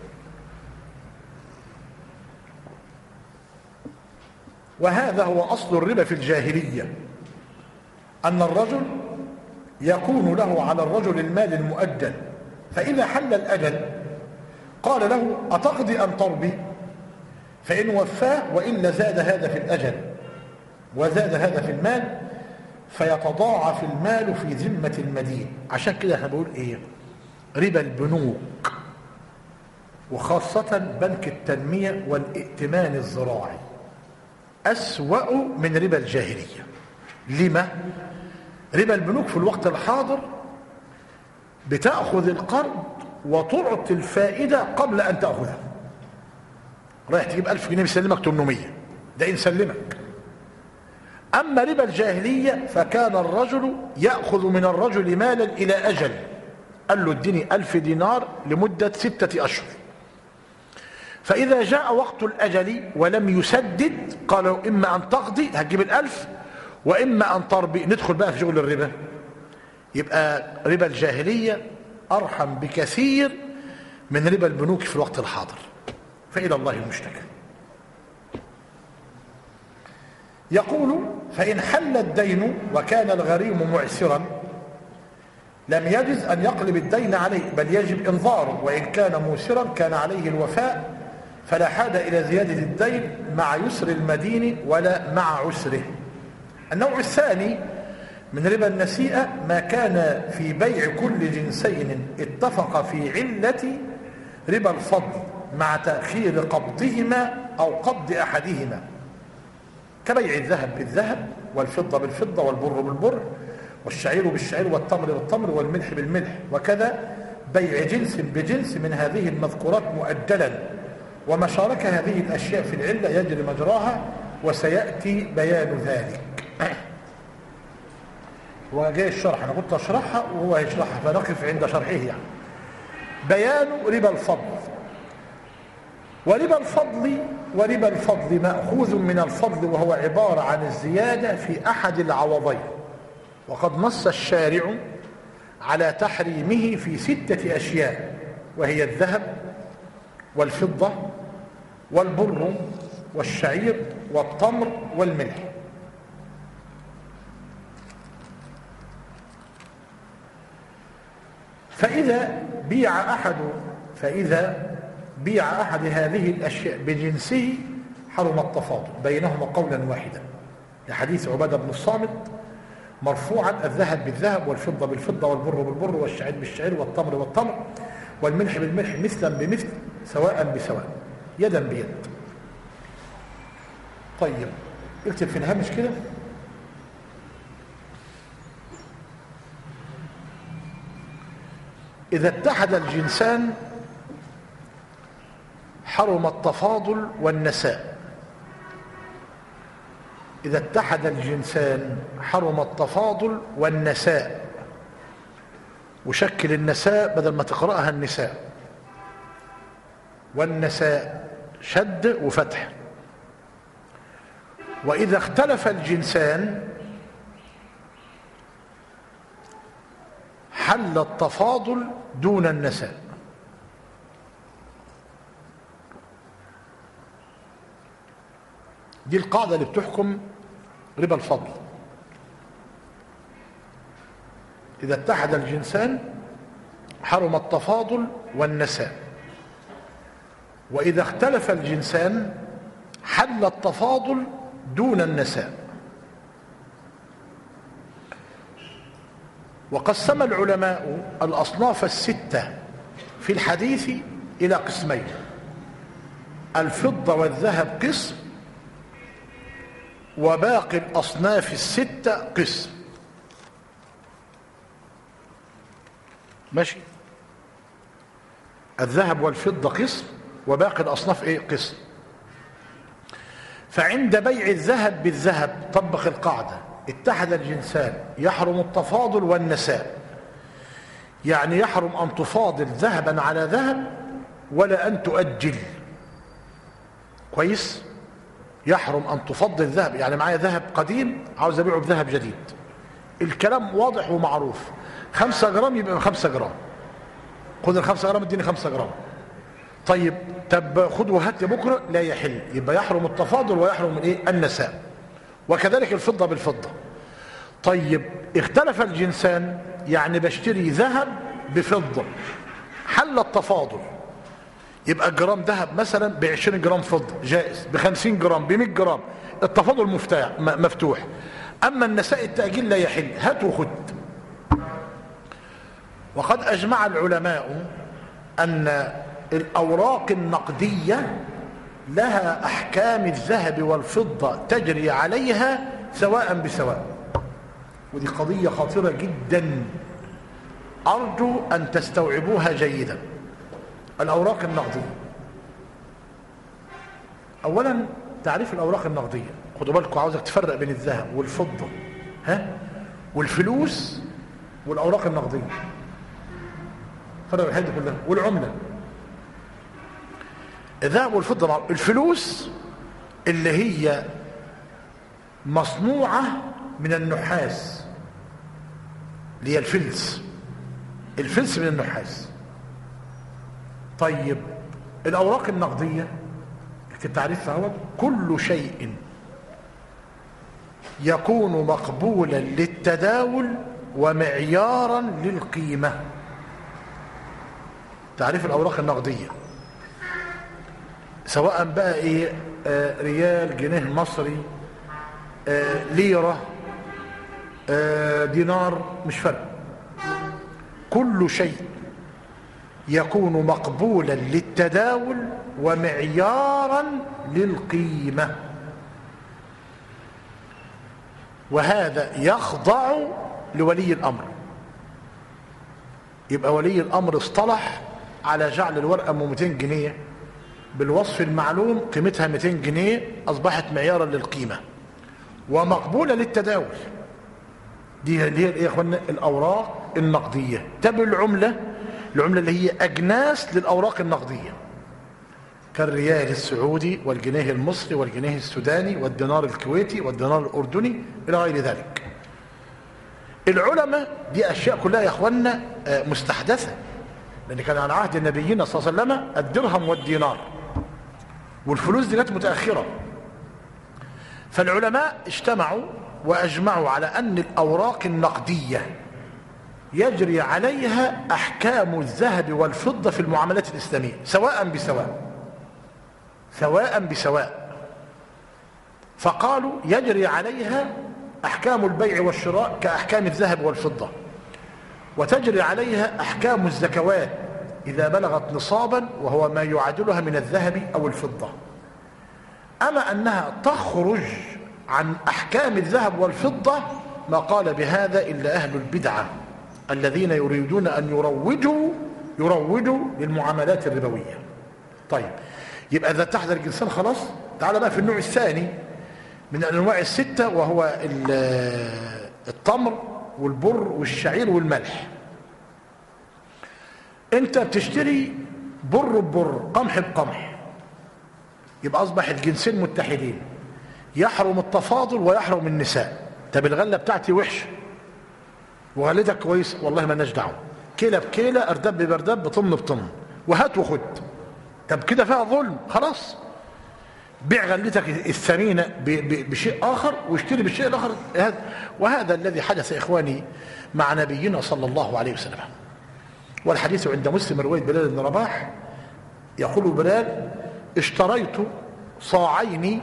وهذا هو أصل الربا في الجاهلية، أن الرجل يكون له على الرجل المال المؤجل، فإذا حل الأجل قال له: أتقضي أم تربي؟ فإن وفاه وإلا زاد هذا في الأجل وزاد هذا في المال، فيتضاعف المال في ذمة المدين. عشان كده احنا بقول ايه؟ ربا البنوك، وخاصة بنك التنمية والائتمان الزراعي، أسوأ من ربا الجاهلية. لما؟ ربا البنوك في الوقت الحاضر بتأخذ القرض وتعطي الفائدة قبل أن تأخذها. رايح تجيب ألف جنيه بيسلمك ثمانمية، ده إن سلمك. أما ربا الجاهلية فكان الرجل يأخذ من الرجل مالا إلى أجل، قال له اديني ألف دينار لمدة ستة أشهر، فإذا جاء وقت الأجل ولم يسدد قالوا إما أن تقضي هتجيب الألف، وإما أن تربي. ندخل بقى في شغل الربا. يبقى ربا الجاهلية أرحم بكثير من ربا البنوك في الوقت الحاضر، فإلى الله المشتكى. يقول: فإن حل الدين وكان الغريم معسرا لم يجز أن يقلب الدين عليه، بل يجب إنظاره، وإن كان موسرا كان عليه الوفاء، فلا حاجة إلى زيادة الدين مع يسر المدين ولا مع عسره. النوع الثاني من ربا النسيئة ما كان في بيع كل جنسين اتفق في علة ربا الفضل مع تأخير قبضهما أو قبض أحدهما، كبيع الذهب بالذهب والفضة بالفضة والبر بالبر والشعير بالشعير والتمر بالتمر والملح بالملح، وكذا بيع جنس بجنس من هذه المذكورات مؤجلا. وما شارك هذه الأشياء في العلة يجري مجراها، وسيأتي بيان ذلك. هو جاي الشرح، أنا كنت أشرحها وهو يشرحها، فنقف عند شرحه. يعني بيان ربا الفضل. وربا الفضل وربا الفضل مأخوذ من الفضل، وهو عبارة عن الزيادة في أحد العوضين، وقد نص الشارع على تحريمه في ستة أشياء، وهي الذهب والفضة والبر والشعير والتمر والملح. فإذا بيع أحد فإذا بيع أحد هذه الأشياء بجنسه حرم التفاضل بينهما قولا واحدا، لحديث عبادة بن الصامت مرفوعا: الذهب بالذهب والفضة بالفضة والبر بالبر والشعير بالشعير والتمر بالتمر والملح بالملح مثلا بمثل سواء بسواء يدا بيد. طيب اكتب في الهامش كده: إذا اتحد الجنسان حرم التفاضل والنساء. إذا اتحد الجنسان حرم التفاضل والنساء، وشكل النساء بدل ما تقرأها النساء، والنساء شد وفتح. وإذا اختلف الجنسان حل التفاضل دون النساء. دي القاعدة اللي بتحكم ربا الفضل. إذا اتحد الجنسان حرم التفاضل والنساء، وإذا اختلف الجنسان حل التفاضل دون النساء. وقسم العلماء الأصناف الستة في الحديث إلى قسمين: الفضة والذهب قسم، وباقي الأصناف الستة قسم. ماشي؟ الذهب والفضة قسم، وباقي الأصناف إيه؟ قسم. فعند بيع الذهب بالذهب طبق القاعدة: اتحد الجنسان يحرم التفاضل والنساء، يعني يحرم أن تفاضل ذهبا على ذهب ولا أن تؤجل. كويس؟ يحرم أن تفضل ذهب، يعني معايا ذهب قديم عاوز أبيعه بذهب جديد، الكلام واضح ومعروف، خمسة جرام يبقى خمسة جرام، خد الخمسة جرام اديني خمسة جرام. طيب طب خد وهات بكرة، لا يحل، يبقى يحرم التفاضل ويحرم الايه؟ النساء. وكذلك الفضة بالفضة. طيب اختلف الجنسان، يعني بشتري ذهب بفضة، حل التفاضل، يبقى جرام ذهب مثلا ب عشرين جرام فضة جائز، ب خمسين جرام، ب مئة جرام، التفاضل مفتوح. أما النساء التأجيل لا يحل، هات وخد. وقد أجمع العلماء أن الأوراق النقدية لها أحكام الذهب والفضة تجري عليها سواء بسواء، ودي قضية خطيرة جدا أرجو أن تستوعبوها جيدا. الأوراق النقدية، أولا تعريف الأوراق النقدية، خدوا بالكم عاوزك تفرق بين الذهب والفضة ها والفلوس والأوراق النقدية، فرق الحاجات دي كلها، والعملة. الذهب والفضة مع الفلوس اللي هي مصنوعة من النحاس، اللي هي الفلس، الفلس من النحاس. طيب الأوراق النقدية في تعريفها هو كل شيء يكون مقبولا للتداول ومعيارا للقيمة. تعريف الأوراق النقدية سواء بقى ايه آه ريال، جنيه مصري، آه ليرة، آه دينار، مش فرق، كل شيء يكون مقبولا للتداول ومعيارا للقيمة، وهذا يخضع لولي الأمر. يبقى ولي الأمر اصطلح على جعل الورقة ام مئتين جنيه بالوصف المعلوم قيمتها مئتين جنيه، أصبحت معيارا للقيمة ومقبولة للتداول. دي اللي هي يا اخوانا الأوراق النقدية. تبع العملة، العملة اللي هي أجناس للأوراق النقدية، كالريال السعودي والجنيه المصري والجنيه السوداني والدينار الكويتي والدينار الأردني إلى غير ذلك. العلماء دي أشياء كلها يا اخوانا مستحدثة، لأن كان على عهد نبينا صلى الله عليه وسلم الدرهم والدينار، والفلوس دي كانت متأخرة. فالعلماء اجتمعوا وأجمعوا على أن الأوراق النقدية يجري عليها أحكام الذهب والفضة في المعاملات الإسلامية سواء بسواء، سواء بسواء. فقالوا يجري عليها أحكام البيع والشراء كأحكام الذهب والفضة، وتجري عليها أحكام الزكوات إذا بلغت نصابا وهو ما يعادلها من الذهب أو الفضة. أما أنها تخرج عن أحكام الذهب والفضة ما قال بهذا إلا أهل البدعة الذين يريدون أن يروجوا يروجوا للمعاملات الربوية. طيب يبقى إذا اتحد الجنسان خلاص، تعال بقى في النوع الثاني من الأنواع الستة، وهو التمر والبر والشعير والملح. انت بتشتري بر ببر، قمح بقمح، يبقى اصبح الجنسين متحدين، يحرم التفاضل ويحرم النساء. طب الغله بتاعتي وحشه وغلتك كويس، والله ما لناش دعوه، كيله بكيله، اردب بردب، بطن بطن، وهات وخد. طب كده فيها ظلم، خلاص بيع غلتك الثمينة بشيء آخر واشتري بالشيء الآخر. وهذا الذي حدث إخواني مع نبينا صلى الله عليه وسلم. والحديث عند مسلم رواية بلال بن رباح، يقول بلال: اشتريت صاعين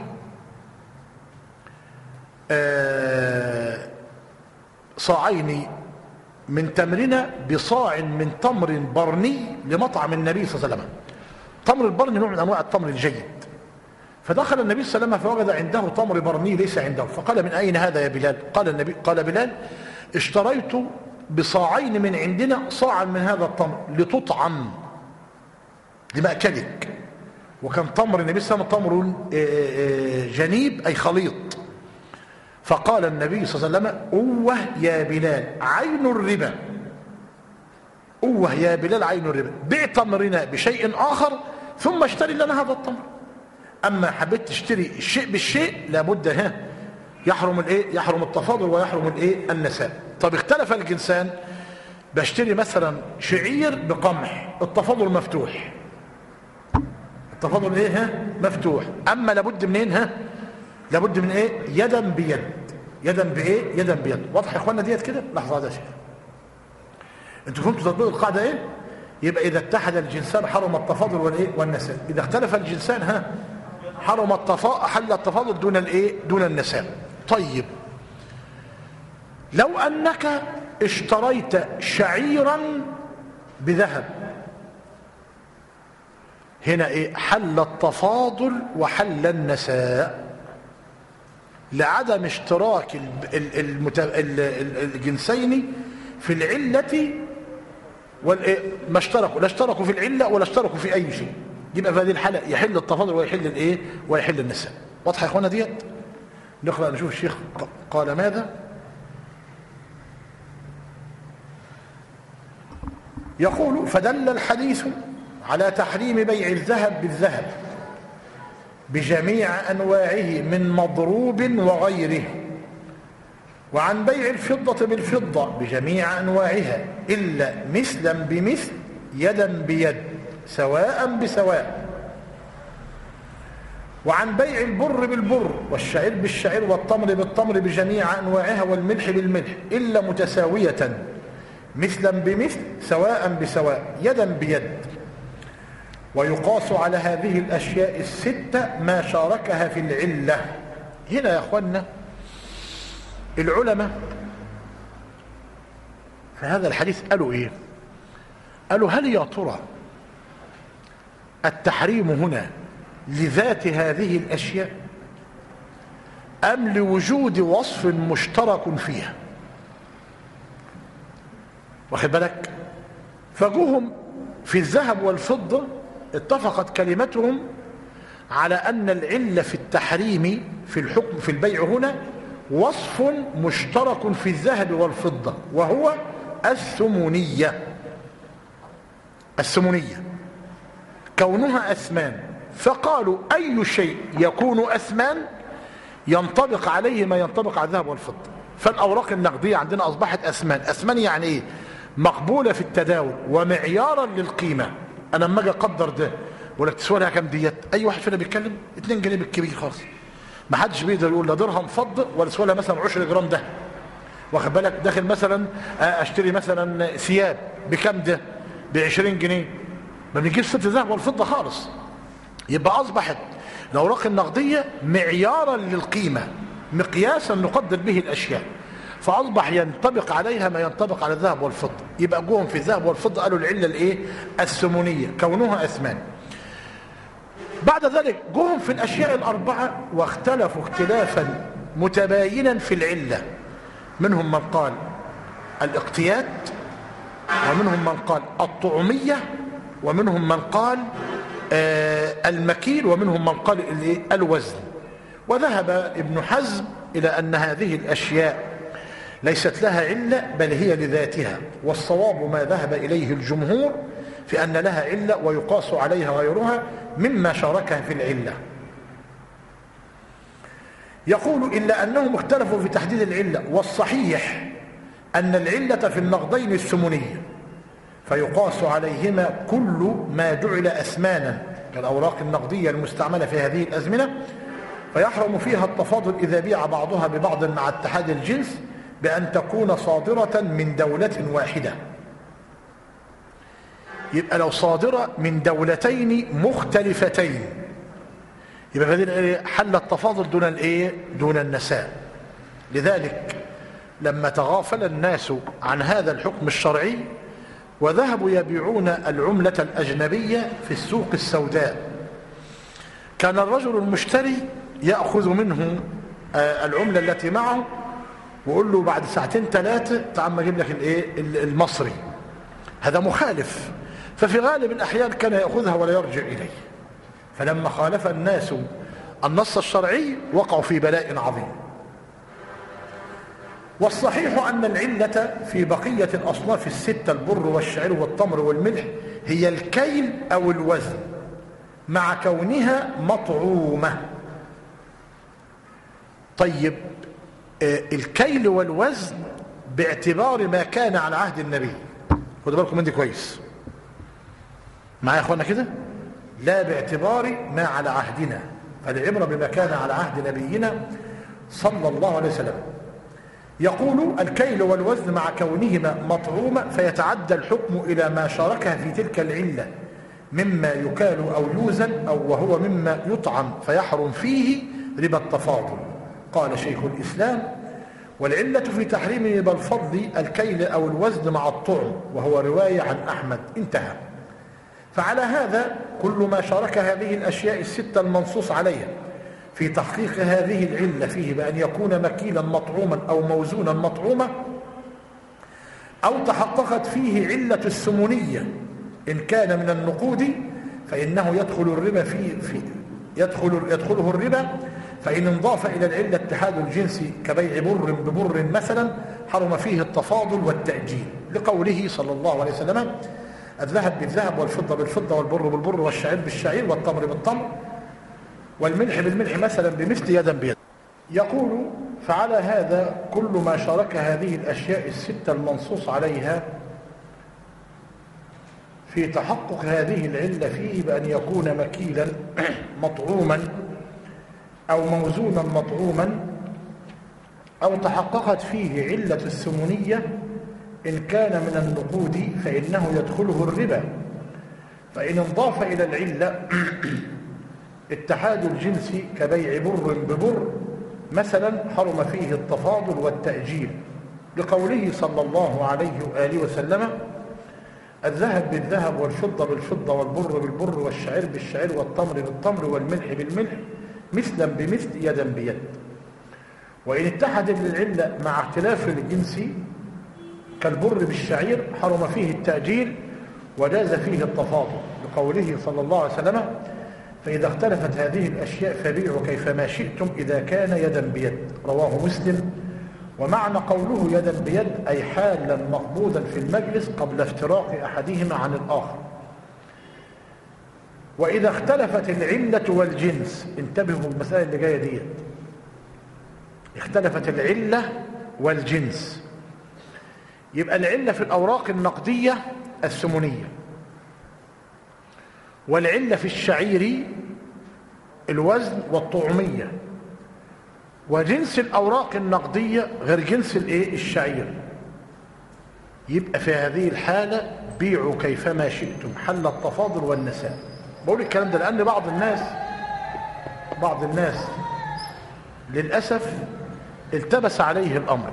آه صاعين من تمرنا بصاع من تمر برني لمطعم النبي صلى الله عليه وسلم. تمر البرني نوع من أنواع التمر الجيد. فدخل النبي صلى الله عليه وسلم فوجد عنده تمر برني ليس عنده، فقال: من أين هذا يا بلال؟ قال النبي قال بلال: اشتريت بصاعين من عندنا صاعا من هذا التمر لتطعم لمأكلك. وكان تمر النبي صلى الله عليه وسلم تمر جنيب أي خليط. فقال النبي صلى الله عليه وسلم: أوه يا بلال عين الربا، أوه يا بلال عين الربا، بيع تمرنا بشيء آخر ثم اشتري لنا هذا التمر. أما حبيت تشتري الشيء بالشيء لابد ها يحرم الايه؟ يحرم التفاضل ويحرم الايه؟ النساء. طب اختلف الجنسان، بشتري مثلا شعير بقمح، التفاضل مفتوح، التفاضل ايه؟ ها مفتوح. اما لابد منين؟ ها لابد من ايه؟ يدا بيد، يدا بايه؟ يدا بيد. واضح يا اخوانا ديت كده؟ لحظه يا شيخ، انتوا فهمتوا تطبيق القاعده ايه؟ يبقى اذا اتحد الجنسان حرم التفاضل والايه؟ والنساء. اذا اختلف الجنسان ها حرم التفاضل، حل التفاضل دون الايه؟ دون النساء. طيب لو انك اشتريت شعيرا بذهب، هنا ايه؟ حل التفاضل وحل النساء، لعدم اشتراك الجنسين في العلة والايه؟ ما اشتركوا، لا اشتركوا في العلة ولا اشتركوا في اي شيء، يبقى في هذه الحالة يحل التفاضل ويحل الايه؟ ويحل النساء. واضحه يا اخوانا ديت؟ نقرأ نشوف الشيخ قال ماذا. يقول: فدل الحديث على تحريم بيع الذهب بالذهب بجميع أنواعه من مضروب وغيره، وعن بيع الفضة بالفضة بجميع أنواعها إلا مثلا بمثل يدا بيد سواء بسواء، وعن بيع البر بالبر والشعير بالشعير والتمر بالتمر بجميع أنواعها والملح بالملح إلا متساوية مثلا بمثل سواء بسواء يدا بيد. ويقاس على هذه الأشياء الستة ما شاركها في العلة. هنا يا أخوانا العلماء في هذا الحديث قالوا إيه؟ قالوا: هل يا ترى التحريم هنا لذات هذه الأشياء أم لوجود وصف مشترك فيها؟ واخد بالك؟ فجوهم في الذهب والفضة اتفقت كلمتهم على أن العلة في التحريم في الحكم في البيع هنا وصف مشترك في الذهب والفضة، وهو الثمنية. الثمنية كونها أثمان، فقالوا أي شيء يكون أثمان ينطبق عليه ما ينطبق على الذهب والفضة. فالأوراق النقدية عندنا أصبحت أثمان. أثمان يعني إيه؟ مقبولة في التداول ومعيارا للقيمة. أنا لما أجي أقدر ده ولا تسوى لها كام ديت، أي واحد فينا بيتكلم اتنين جنيه بالكبير خالص، ما حدش بيقدر يقول لا درهم فضة ولا تسوى لها مثلا عشرة جرام ده. واخد بالك؟ داخل مثلا أشتري مثلا ثياب بكام ده؟ بعشرين جنيه، ما بنجيش ست ذهب والفضة خالص. يبقى أصبحت الأوراق النقدية معيارا للقيمة، مقياسا نقدر به الأشياء، فأصبح ينطبق عليها ما ينطبق على الذهب والفضة. يبقى جوهم في الذهب والفضة قالوا العلة الايه؟ الثمنية كونها أثمان. بعد ذلك جوهم في الأشياء الأربعة واختلفوا اختلافا متباينا في العلة. منهم من قال الاقتيات، ومنهم من قال الطعمية، ومنهم من قال آه المكيل، ومنهم من قال الوزن. وذهب ابن حزم إلى أن هذه الأشياء ليست لها علة بل هي لذاتها، والصواب ما ذهب إليه الجمهور في أن لها علة ويقاس عليها غيرها مما شاركها في العلة. يقول: إلا أنهم اختلفوا في تحديد العلة، والصحيح أن العلة في النقدين الثمنية، فيقاس عليهما كل ما جعل أثمانا كالأوراق النقدية المستعملة في هذه الأزمنة، فيحرم فيها التفاضل إذا بيع بعضها ببعض مع اتحاد الجنس بأن تكون صادرة من دولة واحدة. يبقى لو صادرة من دولتين مختلفتين يبقى هذه حل التفاضل دون الايه؟ دون النساء. لذلك لما تغافل الناس عن هذا الحكم الشرعي وذهبوا يبيعون العملة الأجنبية في السوق السوداء، كان الرجل المشتري يأخذ منه العملة التي معه ويقول له بعد ساعتين ثلاثة تعال ما اجيب لك الايه؟ المصري. هذا مخالف، ففي غالب الأحيان كان يأخذها ولا يرجع إليه. فلما خالف الناس النص الشرعي وقعوا في بلاء عظيم. والصحيح أن العلة في بقية الأصناف الستة البر والشعير والتمر والملح هي الكيل أو الوزن مع كونها مطعومة. طيب الكيل والوزن باعتبار ما كان على عهد النبي، خدوا بالكم من دي كويس معايا يا اخوانا كده، لا باعتبار ما على عهدنا، فالعبرة بما كان على عهد نبينا صلى الله عليه وسلم. يقول الكيل والوزن مع كونهما مطعومة، فيتعدى الحكم إلى ما شاركها في تلك العلة مما يكال أو يوزن أو وهو مما يطعم، فيحرم فيه ربا التفاضل. قال شيخ الإسلام: والعلة في تحريم ربا الفضل الكيل أو الوزن مع الطعم، وهو رواية عن أحمد. انتهى. فعلى هذا كل ما شارك هذه الأشياء الستة المنصوص عليها في تحقيق هذه العلة فيه بأن يكون مكيلا مطعوما أو موزونا مطعوما، أو تحققت فيه علة السمونية إن كان من النقود، فإنه يدخل الربا في, في يدخل يدخله الربا. فإن انضاف إلى العلة اتحاد الجنس كبيع بر ببر مثلا حرم فيه التفاضل والتأجيل، لقوله صلى الله عليه وسلم: الذهب بالذهب والفضة بالفضة والبر بالبر والشعير بالشعير والتمر بالتمر والملح بالملح مثلا بمثل يدا بيد. يقول: فعلى هذا كل ما شارك هذه الأشياء الستة المنصوص عليها في تحقق هذه العلة فيه بأن يكون مكيلا مطعوما أو موزونا مطعوما، أو تحققت فيه علة السمونية إن كان من النقود، فإنه يدخله الربا. فإن انضاف إلى العلة اتحاد الجنس كبيع بر ببر مثلا حرم فيه التفاضل والتأجيل، لقوله صلى الله عليه وآله وسلم: الذهب بالذهب والفضة بالفضة والبر بالبر والشعير بالشعير والتمر بالتمر والملح بالملح مثلا بمثل يدا بيد. وإن اتحد للعلة مع اختلاف الجنس كالبر بالشعير حرم فيه التأجيل وجاز فيه التفاضل، لقوله صلى الله عليه وسلم: فإذا اختلفت هذه الأشياء فبيعوا كيفما شئتم إذا كان يدا بيد. رواه مسلم. ومعنى قوله يدا بيد أي حالا مقبوضا في المجلس قبل افتراق أحدهما عن الآخر. وإذا اختلفت العلة والجنس، انتبهوا المسألة اللي جاية دي، اختلفت العلة والجنس، يبقى العلة في الأوراق النقدية السمونية، والعلة في الشعير الوزن والطعمية، وجنس الأوراق النقدية غير جنس الايه؟ الشعير. يبقى في هذه الحالة بيعوا كيفما شئتم، حل التفاضل والنساء. بقول الكلام ده لأن بعض الناس بعض الناس للأسف التبس عليه الأمر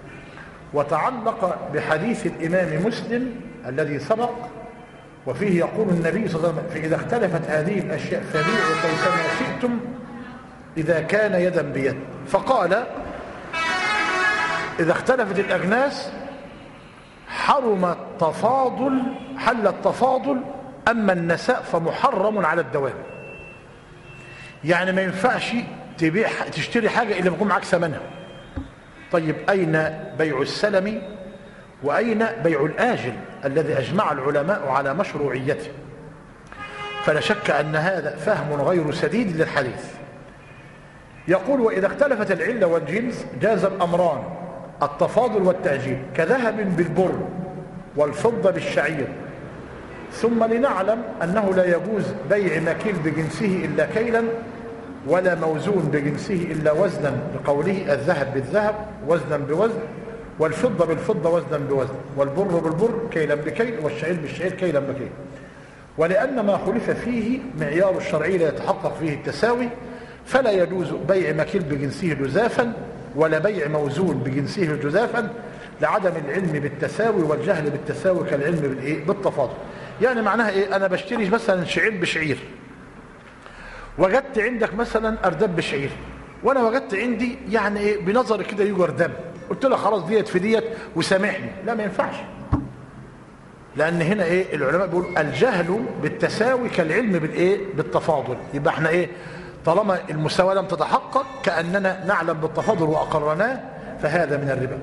وتعلق بحديث الإمام مسلم الذي سبق، وفيه يقول النبي صلى الله عليه وسلم: فإذا اختلفت هذه الأشياء فبيعوا كيفما شئتم إذا كان يدا بيد. فقال: إذا اختلفت الأجناس حرم التفاضل، حل التفاضل، أما النساء فمحرم على الدوام. يعني ما ينفعش تبيع تشتري حاجة إلا بيكون معاك ثمنها. طيب أين بيع السلم وأين بيع الآجل الذي أجمع العلماء على مشروعيته؟ فلا شك أن هذا فهم غير سديد للحديث. يقول: وإذا اختلفت العلة والجنس جاز الأمران التفاضل والتأجيل، كذهب بالبر والفضة بالشعير، ثم لنعلم أنه لا يجوز بيع مكيل بجنسه إلا كيلا ولا موزون بجنسه إلا وزنا، لقوله الذهب بالذهب وزنا بوزن، والفضة بالفضة وزنا بوزن، والبر بالبر كيلا بكيل، والشعير بالشعير كيلا بكيل. ولأن ما خلف فيه معيار الشرعي لا يتحقق فيه التساوي، فلا يجوز بيع مكيل بجنسه جزافا ولا بيع موزون بجنسه جزافا، لعدم العلم بالتساوي والجهل بالتساوي كالعلم بالايه بالتفاضل. يعني معناها ايه؟ انا بشتري مثلا شعير بشعير، وجدت عندك مثلا ارداب بشعير، وانا وجدت عندي يعني ايه بنظري كده يجر دم، قلت له خلاص ديت في ديت وسامحني. لا، ما ينفعش، لان هنا ايه العلماء بيقولوا الجهل بالتساوي كالعلم بالايه بالتفاضل. يبقى احنا ايه طالما المساواه لم تتحقق كاننا نعلم بالتفاضل واقرناه، فهذا من الربا.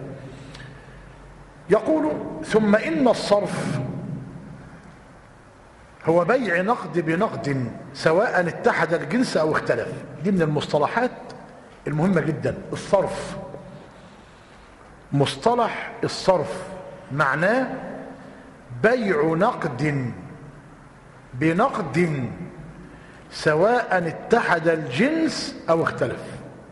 يقول ثم إن الصرف هو بيع نقد بنقد سواء اتحد الجنس أو اختلف. دي من المصطلحات المهمة جدا. الصرف، مصطلح الصرف معناه بيع نقد بنقد سواء اتحد الجنس أو اختلف.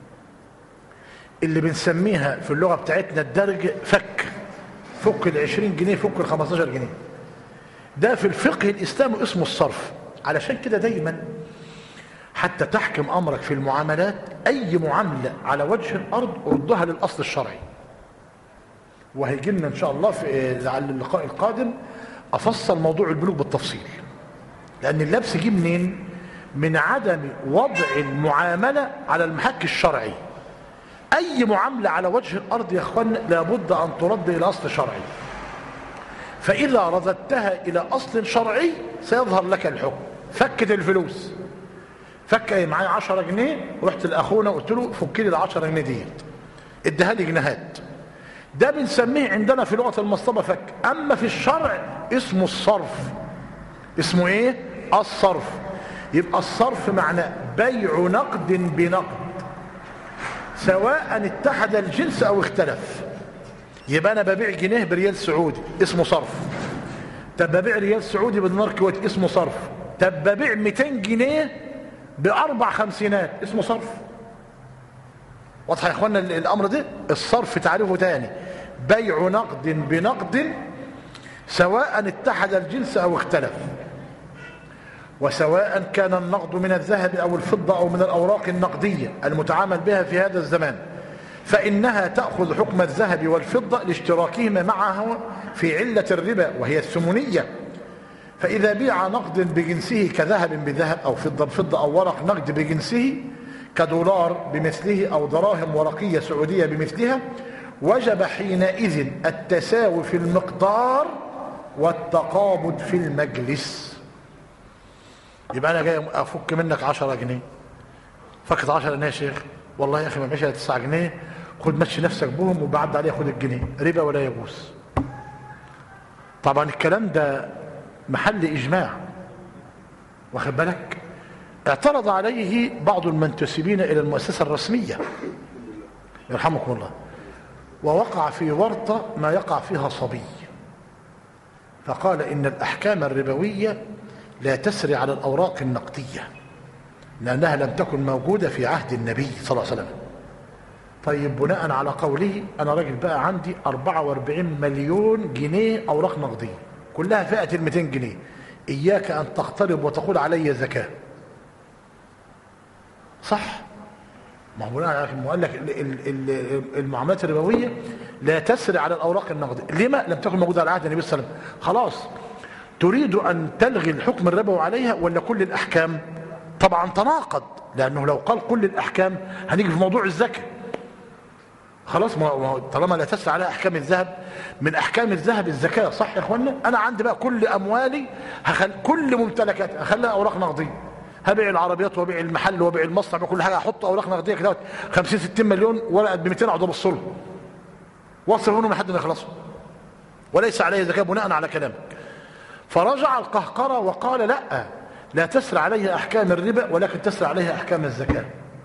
اللي بنسميها في اللغة بتاعتنا الدرج فك، فك العشرين جنيه، فك الخمستاشر جنيه. ده في الفقه الإسلامي اسمه الصرف. علشان كده دايما حتى تحكم أمرك في المعاملات، أي معاملة على وجه الأرض ردها للأصل الشرعي. وهيجي لنا إن شاء الله في اللقاء القادم أفصل موضوع البنوك بالتفصيل، لأن اللبس جه منين؟ من عدم وضع المعاملة على المحك الشرعي. أي معاملة على وجه الأرض يا أخوان لابد أن ترد إلى أصل شرعي، فإذا رددتها إلى أصل شرعي سيظهر لك الحكم. فكت الفلوس، فك معايا عشرة جنيه، رحت لأخونا قلت له فك لي العشرة جنيه ديت، اديها لي جنيهات. ده بنسميه عندنا في لغة المصطبة فك. أما في الشرع اسمه الصرف. اسمه إيه؟ الصرف. يبقى الصرف معناه بيع نقد بنقد سواء اتحد الجنس أو اختلف. يبقى أنا ببيع جنيه بريال سعودي اسمه صرف، طب ببيع ريال سعودي بدينار كويتي اسمه صرف، طب ببيع مئتين جنيه بأربع خمسينات اسمه صرف. واضح يا اخوانا الأمر ده؟ الصرف تعريفه تاني بيع نقد بنقد سواء اتحد الجنس أو اختلف، وسواء كان النقد من الذهب أو الفضة أو من الأوراق النقدية المتعامل بها في هذا الزمان، فإنها تأخذ حكم الذهب والفضة لاشتراكهما معه في علة الربا وهي الثمنية. فإذا بيع نقد بجنسه كذهب بذهب أو فضة بفضة أو ورق نقد بجنسه كدولار بمثله أو دراهم ورقية سعودية بمثلها، وجب حينئذ التساوي في المقدار والتقابض في المجلس. يبقى أنا جاي أفك منك عشرة جنيه، فكت عشرة جنيه يا شيخ، والله يا أخي ما ماشي تسعة جنيه، خد مشي نفسك بهم وبعد عليه خد الجنيه، ربا ولا يجوز. طبعا الكلام ده محل إجماع، واخد بالك. اعترض عليه بعض المنتسبين إلى المؤسسة الرسمية يرحمكم الله، ووقع في ورطة ما يقع فيها صبي، فقال إن الأحكام الربوية لا تسري على الأوراق النقدية لأنها لم تكن موجودة في عهد النبي صلى الله عليه وسلم. طيب بناء على قوله أنا راجل بقى عندي أربعة وأربعين مليون جنيه أوراق نقدية كلها فئة المئتين جنيه، إياك أن تقترب وتقول علي زكاة. صح؟ ما هو بناء على قال لك المعاملات الربوية لا تسري على الأوراق النقدية. لما لم تكن موجودة على عهد النبي صلى الله عليه وسلم؟ خلاص تريد أن تلغي الحكم الربوي عليها ولا كل الأحكام؟ طبعا تناقض، لأنه لو قال كل الأحكام هنيجي في موضوع الزكاة. خلاص ما طالما لا تسري عليها أحكام الذهب، من أحكام الذهب الزكاة. صح يا إخوانا؟ أنا عندي بقى كل أموالي هخل كل ممتلكات هخليها أوراق نقدية، هبيع العربيات وبيع المحل وبيع المصنع وكل حاجة أحط أوراق نقدية كده خمسين ستين مليون ورقة ب مئتين أقعد أبص لهم واصل منهم لحد ما يخلصوا وليس عليه زكاة بناء على كلامك. فرجع القهقرة وقال لا لا تسري عليها أحكام الربا ولكن تسري عليها أحكام الزكاة.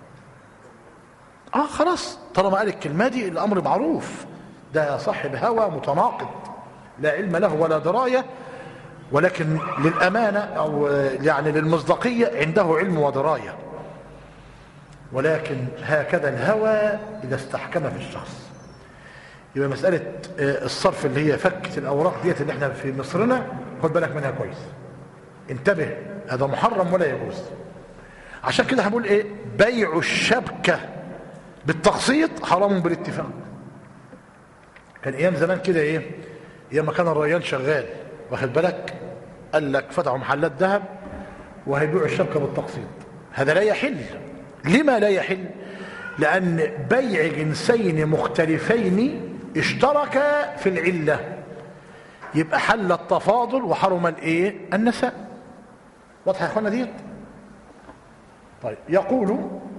آه خلاص طالما قال الكلمة دي الأمر معروف، ده صاحب هوى متناقض لا علم له ولا دراية، ولكن للأمانة أو يعني للمصداقية عنده علم ودراية، ولكن هكذا الهوى إذا استحكم في الشخص. يبقى مسألة الصرف اللي هي فكة الأوراق ديت اللي احنا في مصرنا، خد بالك منها كويس، انتبه، هذا محرم ولا يجوز. عشان كده هنقول ايه؟ بيع الشبكة بالتقسيط حرام بالاتفاق. كان ايام زمان كده ايه، ايام ما كان الريان شغال، واخد بالك، قال لك فتحوا محلات ذهب وهيبيعوا الشبكة بالتقسيط. هذا لا يحل. لما لا يحل؟ لأن بيع جنسين مختلفين اشتركا في العلة، يبقى حل التفاضل وحرم الايه؟ النساء. واضح يا اخوانا ديت؟ طيب، يقول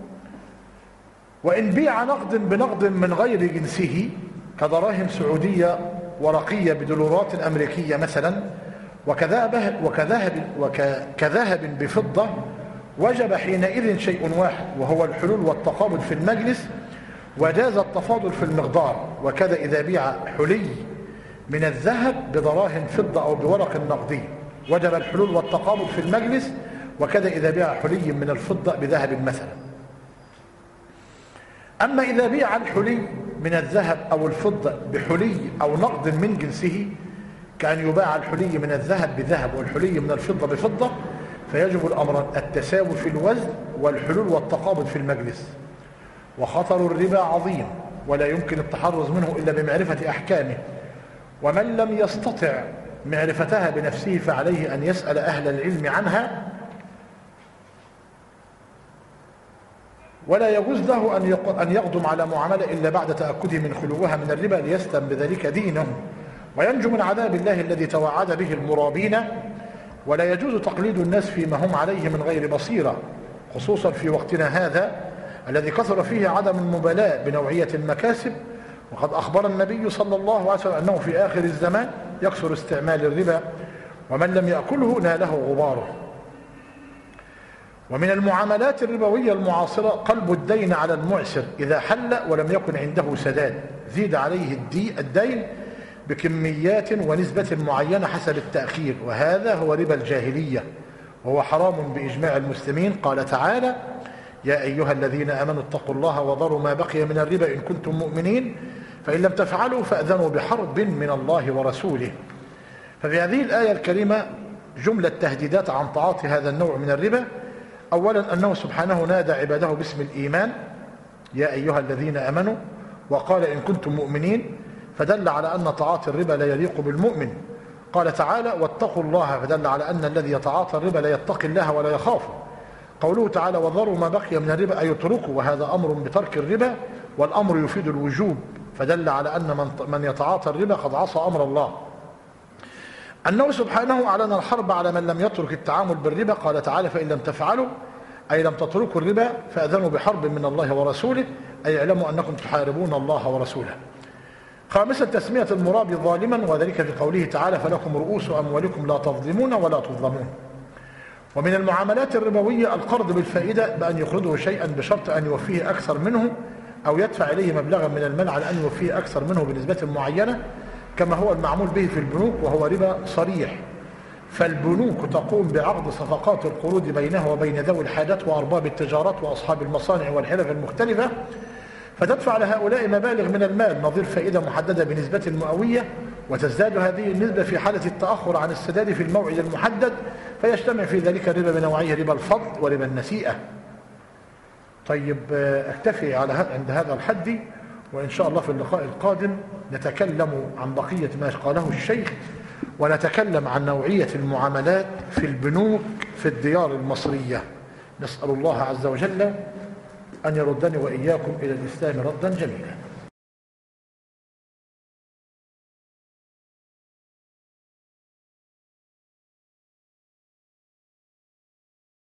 وإن بيع نقد بنقد من غير جنسه كدراهم سعودية ورقية بدولارات أمريكية مثلا، وكذهب وكذهب وكذهب بفضة، وجب حينئذ شيء واحد وهو الحلول والتقابض في المجلس، وجاز التفاضل في المقدار. وكذا إذا بيع حلي من الذهب بدراهم فضة أو بورق نقدي وجب الحلول والتقابض في المجلس، وكذا إذا بيع حلي من الفضة بذهب مثلا. أما إذا بيع الحلي من الذهب أو الفضة بحلي أو نقد من جنسه، كأن يباع الحلي من الذهب بذهب والحلي من الفضة بفضة، فيجب الأمر التساوي في الوزن والحلول والتقابض في المجلس. وخطر الربا عظيم ولا يمكن التحرز منه إلا بمعرفة أحكامه، ومن لم يستطع معرفتها بنفسه فعليه أن يسأل أهل العلم عنها، ولا يجوز له أن يقدم على معاملة إلا بعد تأكده من خلوها من الربا ليسلم بذلك دينه وينجو من عذاب الله الذي توعد به المرابين. ولا يجوز تقليد الناس فيما هم عليه من غير بصيرة، خصوصا في وقتنا هذا الذي كثر فيه عدم المبالاة بنوعية المكاسب. وقد أخبر النبي صلى الله عليه وسلم أنه في آخر الزمان يكثر استعمال الربا، ومن لم يأكله ناله غباره. ومن المعاملات الربوية المعاصرة قلب الدين على المعسر إذا حل ولم يكن عنده سداد، زيد عليه الدين بكميات ونسبة معينة حسب التأخير، وهذا هو ربا الجاهلية وهو حرام بإجماع المسلمين. قال تعالى: يا أيها الذين آمنوا اتقوا الله وذروا ما بقي من الربا إن كنتم مؤمنين، فإن لم تفعلوا فأذنوا بحرب من الله ورسوله. ففي هذه الآية الكريمة جملة تهديدات عن تعاطي هذا النوع من الربا. أولا أنه سبحانه نادى عباده باسم الإيمان: يا أيها الذين آمنوا، وقال إن كنتم مؤمنين، فدل على أن تعاطي الربا لا يليق بالمؤمن. قال تعالى: واتقوا الله، فدل على أن الذي يتعاطى الربا لا يتقي الله ولا يخافه. قوله تعالى: وذروا ما بقي من الربا أي اتركوا، وهذا أمر بترك الربا، والأمر يفيد الوجوب، فدل على أن من يتعاطى الربا قد عصى أمر الله. أنه سبحانه أعلن الحرب على من لم يترك التعامل بالربا. قال تعالى: فإن لم تفعلوا أي لم تتركوا الربا فأذنوا بحرب من الله ورسوله، أي اعلموا أنكم تحاربون الله ورسوله. خامسا تسمية المرابي ظالما، وذلك في قوله تعالى: فلكم رؤوس أموالكم لا تظلمون ولا تظلمون. ومن المعاملات الربوية القرض بالفائدة بأن يقرضه شيئا بشرط أن يوفيه أكثر منه، أو يدفع إليه مبلغا من المال على أن يوفيه أكثر منه بنسبة معينة، كما هو المعمول به في البنوك، وهو ربا صريح. فالبنوك تقوم بعقد صفقات القروض بينها وبين ذوي الحاجات وأرباب التجارات وأصحاب المصانع والحرف المختلفة، فتدفع لهؤلاء مبالغ من المال نظير فائدة محددة بنسبة مئوية، وتزداد هذه النسبة في حالة التأخر عن السداد في الموعد المحدد، فيجتمع في ذلك الربا بنوعيه ربا الفضل وربا النسيئة. طيب، اكتفي على عند هذا الحد، وإن شاء الله في اللقاء القادم نتكلم عن بقية ما قاله الشيخ، ونتكلم عن نوعية المعاملات في البنوك في الديار المصرية. نسأل الله عز وجل أن يردني وإياكم إلى الإسلام ردا جميلا.